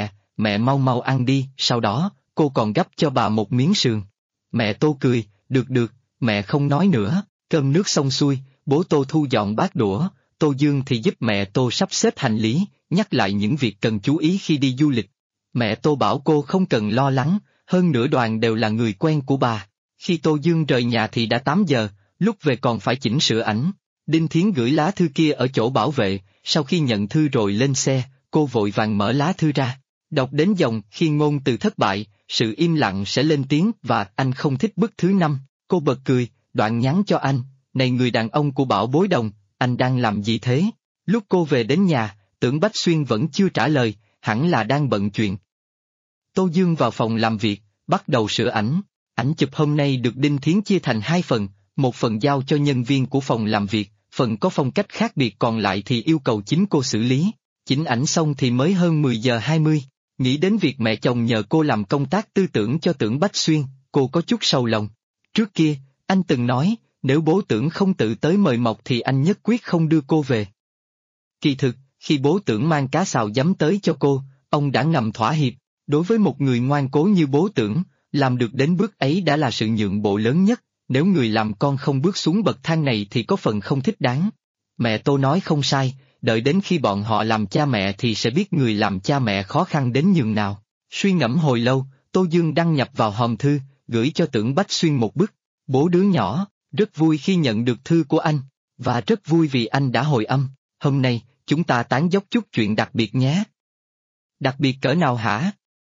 mẹ mau mau ăn đi, sau đó, cô còn gắp cho bà một miếng sườn. Mẹ Tô cười, được, mẹ không nói nữa. Cơm nước xong xuôi, bố Tô thu dọn bát đũa, Tô Dương thì giúp mẹ Tô sắp xếp hành lý, nhắc lại những việc cần chú ý khi đi du lịch. Mẹ Tô bảo cô không cần lo lắng, hơn nữa đoàn đều là người quen của bà. Khi Tô Dương rời nhà thì đã 8 giờ, lúc về còn phải chỉnh sửa ảnh. Đinh Thiến gửi lá thư kia ở chỗ bảo vệ, sau khi nhận thư rồi lên xe, cô vội vàng mở lá thư ra. Đọc đến dòng khi ngôn từ thất bại, sự im lặng sẽ lên tiếng và anh không thích bức thứ 5. Cô bật cười, đoạn nhắn cho anh, này người đàn ông của Bảo Bối Đồng, anh đang làm gì thế? Lúc cô về đến nhà, Tưởng Bách Xuyên vẫn chưa trả lời, hẳn là đang bận chuyện. Tô Dương vào phòng làm việc, bắt đầu sửa ảnh. Ảnh chụp hôm nay được Đinh Thiến chia thành 2 phần, một phần giao cho nhân viên của phòng làm việc, phần có phong cách khác biệt còn lại thì yêu cầu chính cô xử lý. Chỉnh ảnh xong thì mới hơn 10 giờ 20. Nghĩ đến việc mẹ chồng nhờ cô làm công tác tư tưởng cho Tưởng Bách Xuyên, cô có chút sầu lòng. Trước kia, anh từng nói, nếu bố Tưởng không tự tới mời mọc thì anh nhất quyết không đưa cô về. Kỳ thực, khi bố Tưởng mang cá xào giấm tới cho cô, ông đã ngầm thỏa hiệp. Đối với một người ngoan cố như bố Tưởng, làm được đến bước ấy đã là sự nhượng bộ lớn nhất, nếu người làm con không bước xuống bậc thang này thì có phần không thích đáng. Mẹ Tô nói không sai, đợi đến khi bọn họ làm cha mẹ thì sẽ biết người làm cha mẹ khó khăn đến nhường nào. Suy ngẫm hồi lâu, Tô Dương đăng nhập vào hòm thư, gửi cho Tưởng Bách Xuyên một bức. Bố đứa nhỏ, rất vui khi nhận được thư của anh, và rất vui vì anh đã hồi âm. Hôm nay, chúng ta tán dóc chút chuyện đặc biệt nhé. Đặc biệt cỡ nào hả?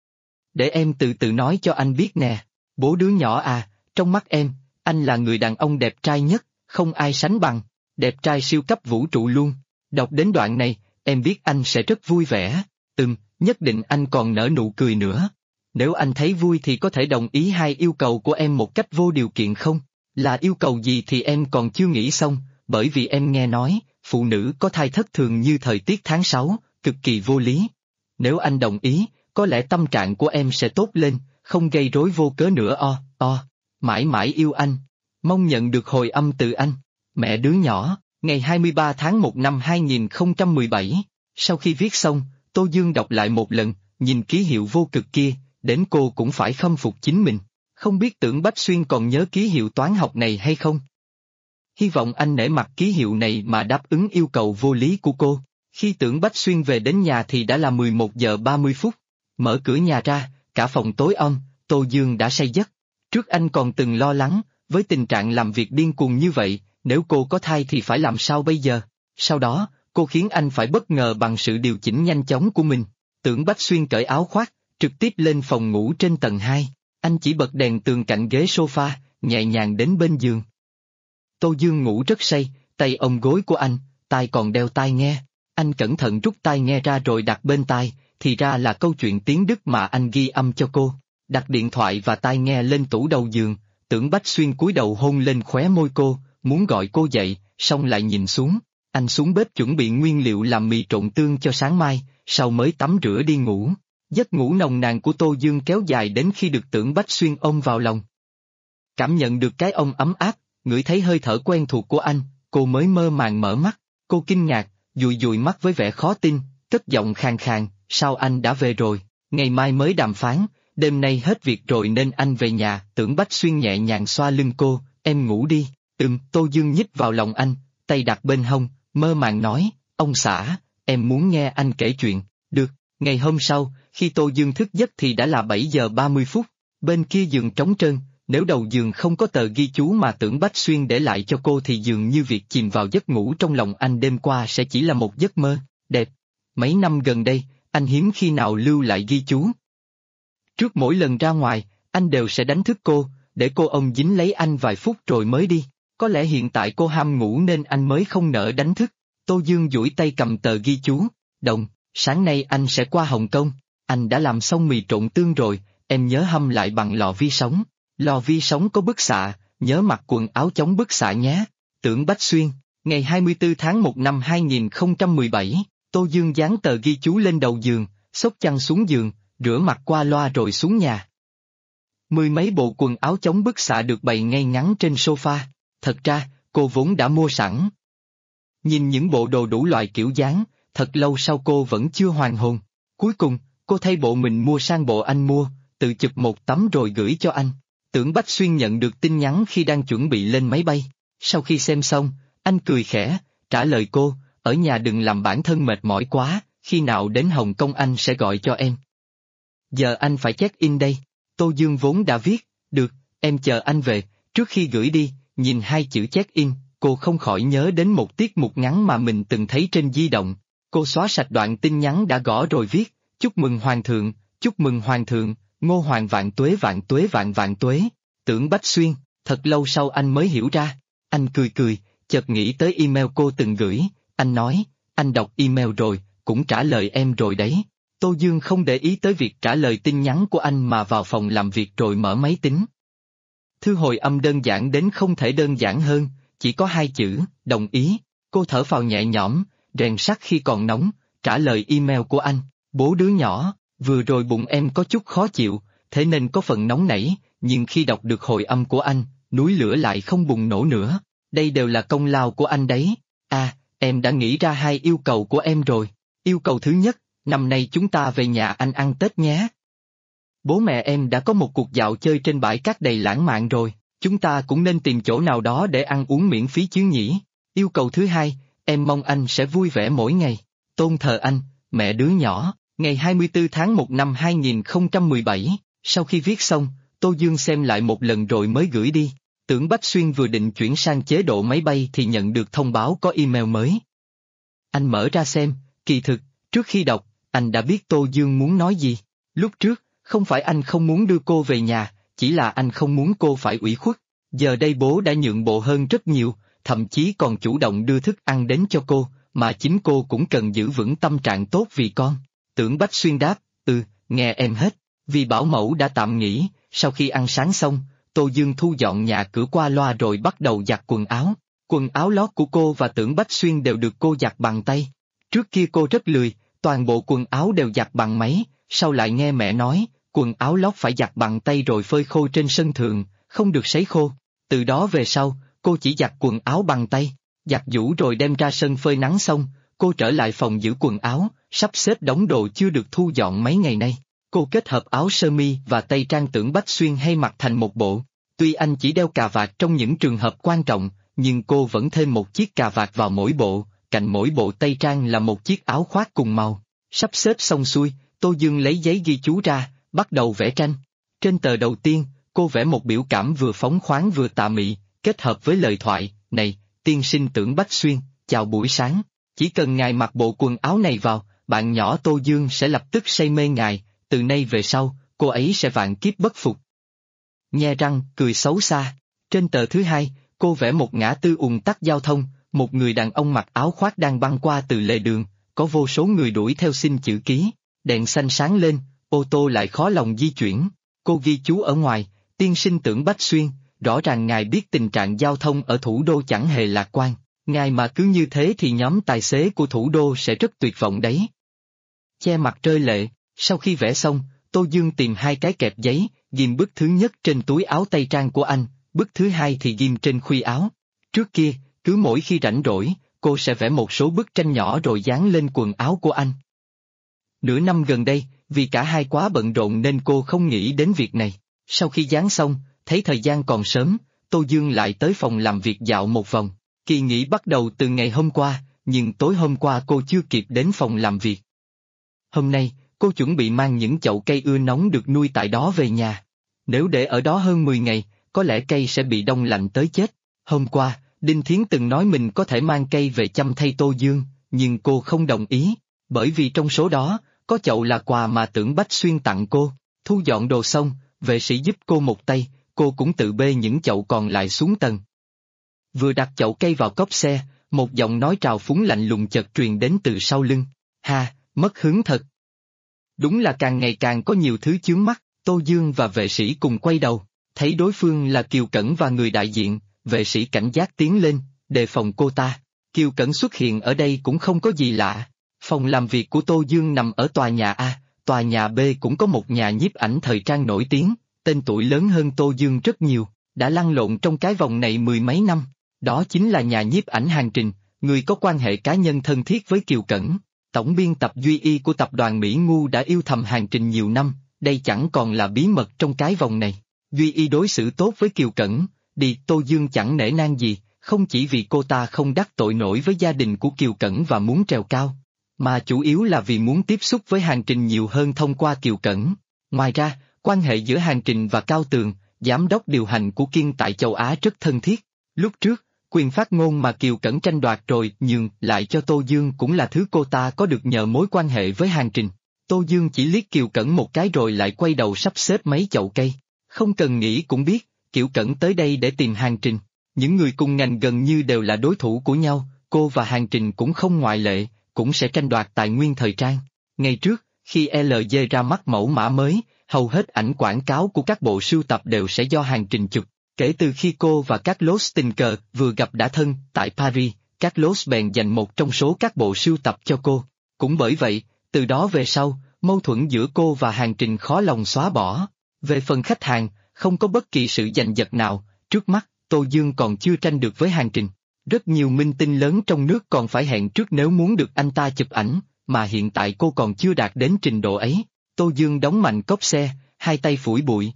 Để em từ từ nói cho anh biết nè. Bố đứa nhỏ à, trong mắt em, anh là người đàn ông đẹp trai nhất, không ai sánh bằng, đẹp trai siêu cấp vũ trụ luôn. Đọc đến đoạn này, em biết anh sẽ rất vui vẻ. Nhất định anh còn nở nụ cười nữa. Nếu anh thấy vui thì có thể đồng ý 2 yêu cầu của em một cách vô điều kiện không? Là yêu cầu gì thì em còn chưa nghĩ xong, bởi vì em nghe nói, phụ nữ có thai thất thường như thời tiết tháng 6, cực kỳ vô lý. Nếu anh đồng ý, có lẽ tâm trạng của em sẽ tốt lên, không gây rối vô cớ nữa. Mãi mãi yêu anh. Mong nhận được hồi âm từ anh. Mẹ đứa nhỏ, ngày 23 tháng 1 năm 2017. Sau khi viết xong, Tô Dương đọc lại một lần, nhìn ký hiệu vô cực kia, đến cô cũng phải khâm phục chính mình. Không biết Tưởng Bách Xuyên còn nhớ ký hiệu toán học này hay không? Hy vọng anh nể mặt ký hiệu này mà đáp ứng yêu cầu vô lý của cô. Khi Tưởng Bách Xuyên về đến nhà thì đã là 11 giờ 30 phút. Mở cửa nhà ra, cả phòng tối om, Tô Dương đã say giấc. Trước anh còn từng lo lắng, với tình trạng làm việc điên cuồng như vậy, nếu cô có thai thì phải làm sao bây giờ? Sau đó, cô khiến anh phải bất ngờ bằng sự điều chỉnh nhanh chóng của mình. Tưởng Bách Xuyên cởi áo khoác, trực tiếp lên phòng ngủ trên tầng 2. Anh chỉ bật đèn tường cạnh ghế sofa, nhẹ nhàng đến bên giường. Tô Dương ngủ rất say, tay ôm gối của anh, tai còn đeo tai nghe. Anh cẩn thận rút tai nghe ra rồi đặt bên tai, thì ra là câu chuyện tiếng Đức mà anh ghi âm cho cô. Đặt điện thoại và tai nghe lên tủ đầu giường, Tưởng Bách Xuyên cúi đầu hôn lên khóe môi cô, muốn gọi cô dậy, xong lại nhìn xuống. Anh xuống bếp chuẩn bị nguyên liệu làm mì trộn tương cho sáng mai, sau mới tắm rửa đi ngủ. Giấc ngủ nồng nàn của Tô Dương kéo dài đến khi được Tưởng Bách Xuyên ôm vào lòng. Cảm nhận được cái ôm ấm áp, ngửi thấy hơi thở quen thuộc của anh, cô mới mơ màng mở mắt. Cô kinh ngạc, dụi dụi mắt với vẻ khó tin, cất giọng khàn khàn, sao anh đã về rồi, ngày mai mới đàm phán, đêm nay hết việc rồi nên anh về nhà. Tưởng Bách Xuyên nhẹ nhàng xoa lưng cô, em ngủ đi. Tô Dương nhích vào lòng anh, tay đặt bên hông, mơ màng nói, ông xã, em muốn nghe anh kể chuyện. Được. Ngày hôm sau, khi Tô Dương thức giấc thì đã là 7 giờ 30 phút, bên kia giường trống trơn, nếu đầu giường không có tờ ghi chú mà Tưởng Bách Xuyên để lại cho cô thì dường như việc chìm vào giấc ngủ trong lòng anh đêm qua sẽ chỉ là một giấc mơ đẹp. Mấy năm gần đây, anh hiếm khi nào lưu lại ghi chú. Trước mỗi lần ra ngoài, anh đều sẽ đánh thức cô, để cô ôm dính lấy anh vài phút rồi mới đi. Có lẽ hiện tại cô ham ngủ nên anh mới không nỡ đánh thức. Tô Dương duỗi tay cầm tờ ghi chú, Đồng, sáng nay anh sẽ qua Hồng Kông, anh đã làm xong mì trộn tương rồi, em nhớ hâm lại bằng lò vi sóng. Lò vi sóng có bức xạ, nhớ mặc quần áo chống bức xạ nhé. Tưởng Bách Xuyên, ngày 24 tháng 1 năm 2017, Tô Dương dán tờ ghi chú lên đầu giường, xốc chăn xuống giường, rửa mặt qua loa rồi xuống nhà. Mười mấy bộ quần áo chống bức xạ được bày ngay ngắn trên sofa, thật ra, cô vốn đã mua sẵn. Nhìn những bộ đồ đủ loại kiểu dáng, thật lâu sau cô vẫn chưa hoàn hồn. Cuối cùng, cô thay bộ mình mua sang bộ anh mua, tự chụp một tấm rồi gửi cho anh. Tưởng Bách Xuyên nhận được tin nhắn khi đang chuẩn bị lên máy bay. Sau khi xem xong, anh cười khẽ, trả lời cô, ở nhà đừng làm bản thân mệt mỏi quá, khi nào đến Hồng Kông anh sẽ gọi cho em. Giờ anh phải check-in đây. Tô Dương vốn đã viết, được, em chờ anh về. Trước khi gửi đi, nhìn hai chữ check-in, cô không khỏi nhớ đến một tiết mục ngắn mà mình từng thấy trên di động. Cô xóa sạch đoạn tin nhắn đã gõ rồi viết, chúc mừng Hoàng thượng, chúc mừng Hoàng thượng, Ngô Hoàng vạn tuế vạn tuế vạn vạn tuế. Tưởng Bách Xuyên, thật lâu sau anh mới hiểu ra. Anh cười cười, chợt nghĩ tới email cô từng gửi, anh nói, anh đọc email rồi, cũng trả lời em rồi đấy. Tô Dương không để ý tới việc trả lời tin nhắn của anh mà vào phòng làm việc rồi mở máy tính. Thư hồi âm đơn giản đến không thể đơn giản hơn, chỉ có hai chữ, đồng ý. Cô thở phào nhẹ nhõm, rèn sắt khi còn nóng, trả lời email của anh, bố đứa nhỏ, vừa rồi bụng em có chút khó chịu, thế nên có phần nóng nảy, nhưng khi đọc được hồi âm của anh, núi lửa lại không bùng nổ nữa. Đây đều là công lao của anh đấy. À, em đã nghĩ ra hai yêu cầu của em rồi. Yêu cầu thứ nhất, năm nay chúng ta về nhà anh ăn Tết nhé. Bố mẹ em đã có một cuộc dạo chơi trên bãi cát đầy lãng mạn rồi, chúng ta cũng nên tìm chỗ nào đó để ăn uống miễn phí chứ nhỉ. Yêu cầu thứ hai, em mong anh sẽ vui vẻ mỗi ngày. Tôn thờ anh, mẹ đứa nhỏ, ngày 24 tháng 1 năm 2017, sau khi viết xong, Tô Dương xem lại một lần rồi mới gửi đi. Tưởng Bách Xuyên vừa định chuyển sang chế độ máy bay thì nhận được thông báo có email mới. Anh mở ra xem, kỳ thực, trước khi đọc, anh đã biết Tô Dương muốn nói gì. Lúc trước, không phải anh không muốn đưa cô về nhà, chỉ là anh không muốn cô phải ủy khuất. Giờ đây bố đã nhượng bộ hơn rất nhiều, thậm chí còn chủ động đưa thức ăn đến cho cô, mà chính cô cũng cần giữ vững tâm trạng tốt vì con. Tưởng Bách Xuyên đáp, nghe em hết. Vì bảo mẫu đã tạm nghỉ, sau khi ăn sáng xong, Tô Dương thu dọn nhà cửa qua loa rồi bắt đầu giặt quần áo. Quần áo lót của cô và Tưởng Bách Xuyên đều được cô giặt bằng tay. Trước kia cô rất lười, toàn bộ quần áo đều giặt bằng máy, sau lại nghe mẹ nói, quần áo lót phải giặt bằng tay rồi phơi khô trên sân thượng, không được sấy khô. Từ đó về sau, cô chỉ giặt quần áo bằng tay, giặt giũ rồi đem ra sân phơi nắng xong, cô trở lại phòng giữ quần áo, sắp xếp đống đồ chưa được thu dọn mấy ngày nay. Cô kết hợp áo sơ mi và tây trang Tưởng Bách Xuyên hay mặc thành một bộ. Tuy anh chỉ đeo cà vạt trong những trường hợp quan trọng, nhưng cô vẫn thêm một chiếc cà vạt vào mỗi bộ, cạnh mỗi bộ tây trang là một chiếc áo khoác cùng màu. Sắp xếp xong xuôi, Tô Dương lấy giấy ghi chú ra, bắt đầu vẽ tranh. Trên tờ đầu tiên, cô vẽ một biểu cảm vừa phóng khoáng vừa tà mị, kết hợp với lời thoại, này, tiên sinh Tưởng Bách Xuyên, chào buổi sáng. Chỉ cần ngài mặc bộ quần áo này vào, bạn nhỏ Tô Dương sẽ lập tức say mê ngài, từ nay về sau, cô ấy sẽ vạn kiếp bất phục. Nhe răng, cười xấu xa. Trên tờ thứ hai, cô vẽ một ngã tư ùn tắc giao thông, một người đàn ông mặc áo khoác đang băng qua từ lề đường, có vô số người đuổi theo xin chữ ký, đèn xanh sáng lên, ô tô lại khó lòng di chuyển. Cô ghi chú ở ngoài, tiên sinh Tưởng Bách Xuyên, rõ ràng ngài biết tình trạng giao thông ở thủ đô chẳng hề lạc quan, ngài mà cứ như thế thì nhóm tài xế của thủ đô sẽ rất tuyệt vọng đấy. Che mặt rơi lệ, sau khi vẽ xong, Tô Dương tìm hai cái kẹp giấy, ghim bức thứ nhất trên túi áo tây trang của anh, bức thứ hai thì ghim trên khuy áo. Trước kia, cứ mỗi khi rảnh rỗi, cô sẽ vẽ một số bức tranh nhỏ rồi dán lên quần áo của anh. Nửa năm gần đây, vì cả hai quá bận rộn nên cô không nghĩ đến việc này. Sau khi dán xong, thấy thời gian còn sớm, Tô Dương lại tới phòng làm việc dạo một vòng. Kỳ nghỉ bắt đầu từ ngày hôm qua, nhưng tối hôm qua cô chưa kịp đến phòng làm việc. Hôm nay, cô chuẩn bị mang những chậu cây ưa nóng được nuôi tại đó về nhà. Nếu để ở đó hơn 10 ngày, có lẽ cây sẽ bị đông lạnh tới chết. Hôm qua, Đinh Thiến từng nói mình có thể mang cây về chăm thay Tô Dương, nhưng cô không đồng ý, bởi vì trong số đó, có chậu là quà mà Tưởng Bách Xuyên tặng cô. Thu dọn đồ xong, vệ sĩ giúp cô một tay, cô cũng tự bê những chậu còn lại xuống tầng. Vừa đặt chậu cây vào cốp xe, một giọng nói trào phúng lạnh lùng chợt truyền đến từ sau lưng. Ha, mất hứng thật. Đúng là càng ngày càng có nhiều thứ chướng mắt. Tô Dương và vệ sĩ cùng quay đầu, thấy đối phương là Kiều Cẩn và người đại diện, vệ sĩ cảnh giác tiến lên, đề phòng cô ta. Kiều Cẩn xuất hiện ở đây cũng không có gì lạ. Phòng làm việc của Tô Dương nằm ở tòa nhà A, tòa nhà B cũng có một nhà nhiếp ảnh thời trang nổi tiếng, tên tuổi lớn hơn Tô Dương rất nhiều, đã lăn lộn trong cái vòng này mười mấy năm. Đó chính là nhà nhiếp ảnh Hàng Trình, người có quan hệ cá nhân thân thiết với Kiều Cẩn. Tổng biên tập Duy Y của tập đoàn Mỹ Ngu đã yêu thầm Hàng Trình nhiều năm, đây chẳng còn là bí mật trong cái vòng này. Duy Y đối xử tốt với Kiều Cẩn, đi Tô Dương chẳng nể nang gì, không chỉ vì cô ta không đắc tội nổi với gia đình của Kiều Cẩn và muốn trèo cao, mà chủ yếu là vì muốn tiếp xúc với Hàng Trình nhiều hơn thông qua Kiều Cẩn. Ngoài ra, quan hệ giữa Hàng Trình và Cao Tường, giám đốc điều hành của Kiên tại châu Á rất thân thiết. Lúc trước, quyền phát ngôn mà Kiều Cẩn tranh đoạt rồi nhường lại cho Tô Dương cũng là thứ cô ta có được nhờ mối quan hệ với Hàng Trình. Tô Dương chỉ liếc Kiều Cẩn một cái rồi lại quay đầu sắp xếp mấy chậu cây. Không cần nghĩ cũng biết, Kiều Cẩn tới đây để tìm Hàng Trình. Những người cùng ngành gần như đều là đối thủ của nhau, cô và Hàng Trình cũng không ngoại lệ, cũng sẽ tranh đoạt tài nguyên thời trang. Ngày trước, khi LG ra mắt mẫu mã mới, hầu hết ảnh quảng cáo của các bộ sưu tập đều sẽ do Hàng Trình chụp. Kể từ khi cô và Carlos tình cờ vừa gặp đã thân tại Paris, Carlos bèn dành một trong số các bộ sưu tập cho cô. Cũng bởi vậy, từ đó về sau, mâu thuẫn giữa cô và Hàng Trình khó lòng xóa bỏ. Về phần khách hàng, không có bất kỳ sự giành giật nào, trước mắt, Tô Dương còn chưa tranh được với Hàng Trình. Rất nhiều minh tinh lớn trong nước còn phải hẹn trước nếu muốn được anh ta chụp ảnh, mà hiện tại cô còn chưa đạt đến trình độ ấy. Tô Dương đóng mạnh cốp xe, hai tay phủi bụi.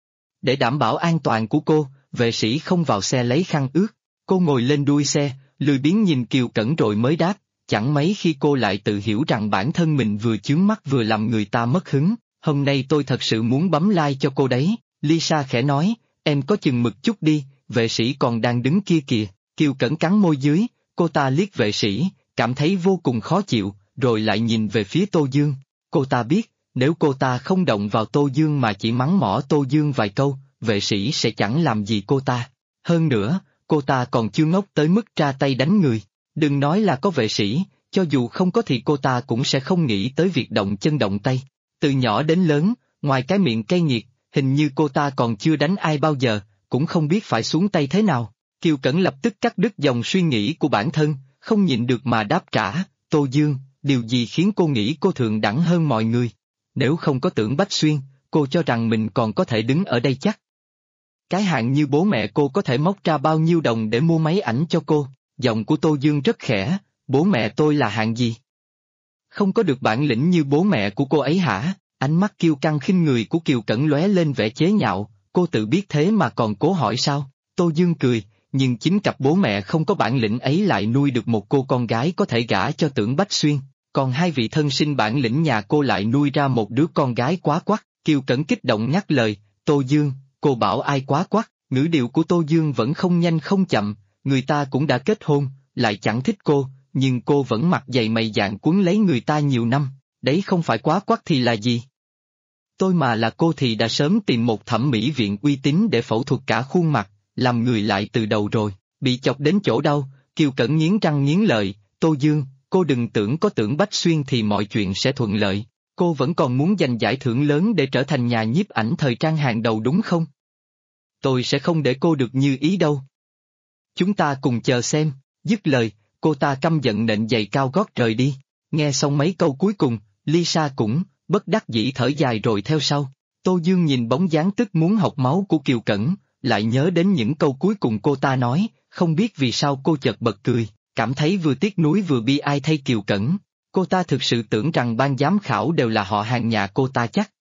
Để đảm bảo an toàn của cô, vệ sĩ không vào xe lấy khăn ướt. Cô ngồi lên đuôi xe, lười biếng nhìn Kiều Cẩn rồi mới đáp, chẳng mấy khi cô lại tự hiểu rằng bản thân mình vừa chướng mắt vừa làm người ta mất hứng. Hôm nay tôi thật sự muốn bấm like cho cô đấy. Lisa khẽ nói, em có chừng mực chút đi, vệ sĩ còn đang đứng kia kìa. Kiều Cẩn cắn môi dưới, cô ta liếc vệ sĩ, cảm thấy vô cùng khó chịu, rồi lại nhìn về phía Tô Dương. Cô ta biết, nếu cô ta không động vào Tô Dương mà chỉ mắng mỏ Tô Dương vài câu, vệ sĩ sẽ chẳng làm gì cô ta. Hơn nữa, cô ta còn chưa ngốc tới mức ra tay đánh người. Đừng nói là có vệ sĩ, cho dù không có thì cô ta cũng sẽ không nghĩ tới việc động chân động tay. Từ nhỏ đến lớn, ngoài cái miệng cay nghiệt, hình như cô ta còn chưa đánh ai bao giờ, cũng không biết phải xuống tay thế nào. Kiều Cẩn lập tức cắt đứt dòng suy nghĩ của bản thân, không nhịn được mà đáp trả, Tô Dương, điều gì khiến cô nghĩ cô thượng đẳng hơn mọi người? Nếu không có Tưởng Bách Xuyên, cô cho rằng mình còn có thể đứng ở đây chắc. Cái hạng như bố mẹ cô có thể móc ra bao nhiêu đồng để mua máy ảnh cho cô? Giọng của Tô Dương rất khẽ, bố mẹ tôi là hạng gì? Không có được bản lĩnh như bố mẹ của cô ấy hả? Ánh mắt kiêu căng khinh người của Kiều Cẩn lóe lên vẻ chế nhạo, cô tự biết thế mà còn cố hỏi sao? Tô Dương cười, nhưng chính cặp bố mẹ không có bản lĩnh ấy lại nuôi được một cô con gái có thể gả cho Tưởng Bách Xuyên, còn hai vị thân sinh bản lĩnh nhà cô lại nuôi ra một đứa con gái quá quắt. Kiều Cẩn kích động ngắt lời, Tô Dương, cô bảo ai quá quắt? Ngữ điệu của Tô Dương vẫn không nhanh không chậm, người ta cũng đã kết hôn, lại chẳng thích cô, nhưng cô vẫn mặt dày mày dạn quấn lấy người ta nhiều năm, đấy không phải quá quắt thì là gì? Tôi mà là cô thì đã sớm tìm một thẩm mỹ viện uy tín để phẫu thuật cả khuôn mặt, làm người lại từ đầu rồi. Bị chọc đến chỗ đau, Kiều Cẩn nghiến răng nghiến lợi, Tô Dương, cô đừng tưởng có Tưởng Bách Xuyên thì mọi chuyện sẽ thuận lợi. Cô vẫn còn muốn giành giải thưởng lớn để trở thành nhà nhiếp ảnh thời trang hàng đầu đúng không? Tôi sẽ không để cô được như ý đâu. Chúng ta cùng chờ xem, dứt lời, cô ta căm giận nện giày cao gót rời đi. Nghe xong mấy câu cuối cùng, Lisa cũng, bất đắc dĩ thở dài rồi theo sau. Tô Dương nhìn bóng dáng tức muốn học máu của Kiều Cẩn, lại nhớ đến những câu cuối cùng cô ta nói, không biết vì sao cô chợt bật cười, cảm thấy vừa tiếc nuối vừa bi ai thay Kiều Cẩn. Cô ta thực sự tưởng rằng ban giám khảo đều là họ hàng nhà cô ta chắc.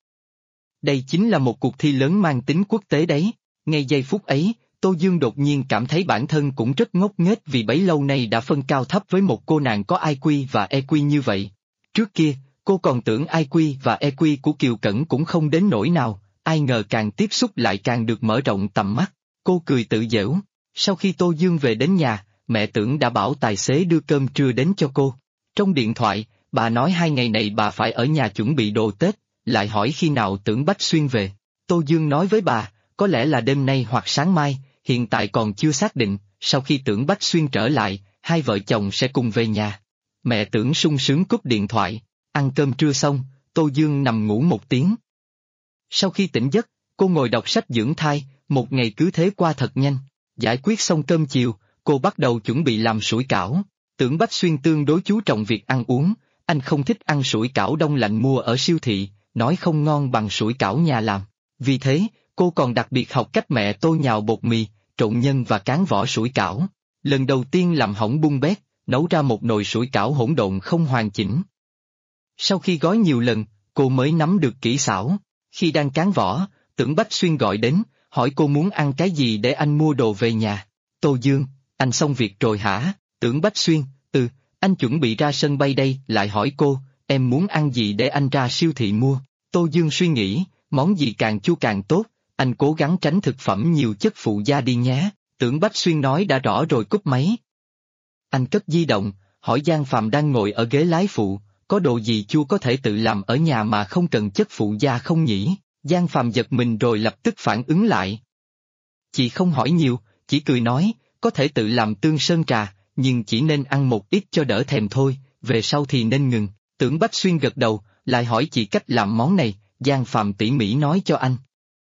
Đây chính là một cuộc thi lớn mang tính quốc tế đấy. Ngay giây phút ấy, Tô Dương đột nhiên cảm thấy bản thân cũng rất ngốc nghếch vì bấy lâu nay đã phân cao thấp với một cô nàng có IQ và EQ như vậy. Trước kia, cô còn tưởng IQ và EQ của Kiều Cẩn cũng không đến nỗi nào, ai ngờ càng tiếp xúc lại càng được mở rộng tầm mắt. Cô cười tự giễu. Sau khi Tô Dương về đến nhà, mẹ Tưởng đã bảo tài xế đưa cơm trưa đến cho cô. Trong điện thoại, bà nói 2 ngày này bà phải ở nhà chuẩn bị đồ Tết, lại hỏi khi nào Tưởng Bách Xuyên về. Tô Dương nói với bà, có lẽ là đêm nay hoặc sáng mai, hiện tại còn chưa xác định, sau khi Tưởng Bách Xuyên trở lại, hai vợ chồng sẽ cùng về nhà. Mẹ Tưởng sung sướng cúp điện thoại, ăn cơm trưa xong, Tô Dương nằm ngủ một tiếng. Sau khi tỉnh giấc, cô ngồi đọc sách dưỡng thai, một ngày cứ thế qua thật nhanh. Giải quyết xong cơm chiều, cô bắt đầu chuẩn bị làm sủi cảo. Tưởng Bách Xuyên tương đối chú trọng việc ăn uống, anh không thích ăn sủi cảo đông lạnh mua ở siêu thị, nói không ngon bằng sủi cảo nhà làm. Vì thế, cô còn đặc biệt học cách mẹ tô nhào bột mì, trộn nhân và cán vỏ sủi cảo. Lần đầu tiên làm hỏng bung bét, nấu ra một nồi sủi cảo hỗn độn không hoàn chỉnh. Sau khi gói nhiều lần, cô mới nắm được kỹ xảo. Khi đang cán vỏ, Tưởng Bách Xuyên gọi đến, hỏi cô muốn ăn cái gì để anh mua đồ về nhà. Tô Dương, anh xong việc rồi hả? Tưởng Bách Xuyên, anh chuẩn bị ra sân bay đây, lại hỏi cô, em muốn ăn gì để anh ra siêu thị mua. Tô Dương suy nghĩ, món gì càng chua càng tốt, anh cố gắng tránh thực phẩm nhiều chất phụ gia đi nhé. Tưởng Bách Xuyên nói đã rõ rồi cúp máy. Anh cất di động, hỏi Giang Phạm đang ngồi ở ghế lái phụ, có đồ gì chua có thể tự làm ở nhà mà không cần chất phụ gia không nhỉ? Giang Phạm giật mình rồi lập tức phản ứng lại. Chị không hỏi nhiều, chỉ cười nói, có thể tự làm tương sơn trà, nhưng chỉ nên ăn một ít cho đỡ thèm thôi, về sau thì nên ngừng. Tưởng Bách Xuyên gật đầu, lại hỏi chị cách làm món này, Giang Phạm tỉ mỉ nói cho anh.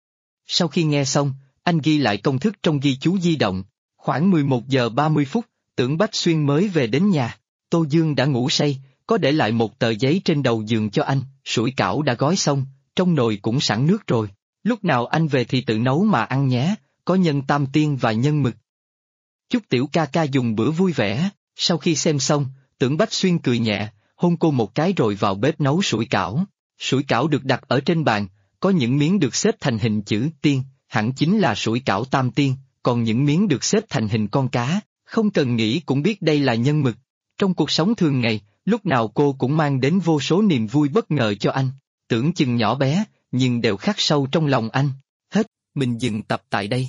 Sau khi nghe xong, anh ghi lại công thức trong ghi chú di động. Khoảng 11 giờ 30 phút, Tưởng Bách Xuyên mới về đến nhà. Tô Dương đã ngủ say, có để lại một tờ giấy trên đầu giường cho anh, sủi cảo đã gói xong, trong nồi cũng sẵn nước rồi. Lúc nào anh về thì tự nấu mà ăn nhé, có nhân tam tiên và nhân mực. Chúc tiểu ca ca dùng bữa vui vẻ. Sau khi xem xong, Tưởng Bách Xuyên cười nhẹ, hôn cô một cái rồi vào bếp nấu sủi cảo. Sủi cảo được đặt ở trên bàn, có những miếng được xếp thành hình chữ tiên, hẳn chính là sủi cảo tam tiên, còn những miếng được xếp thành hình con cá, không cần nghĩ cũng biết đây là nhân mực. Trong cuộc sống thường ngày, lúc nào cô cũng mang đến vô số niềm vui bất ngờ cho anh, tưởng chừng nhỏ bé, nhưng đều khắc sâu trong lòng anh. Hết, mình dừng tập tại đây.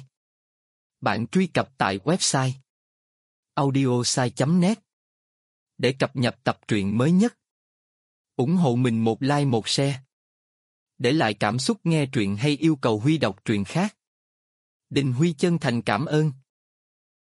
Bạn truy cập tại website audiosai.net để cập nhật tập truyện mới nhất. Ủng hộ mình một like một share. Để lại cảm xúc nghe truyện hay yêu cầu Huy đọc truyện khác. Đình Huy chân thành cảm ơn.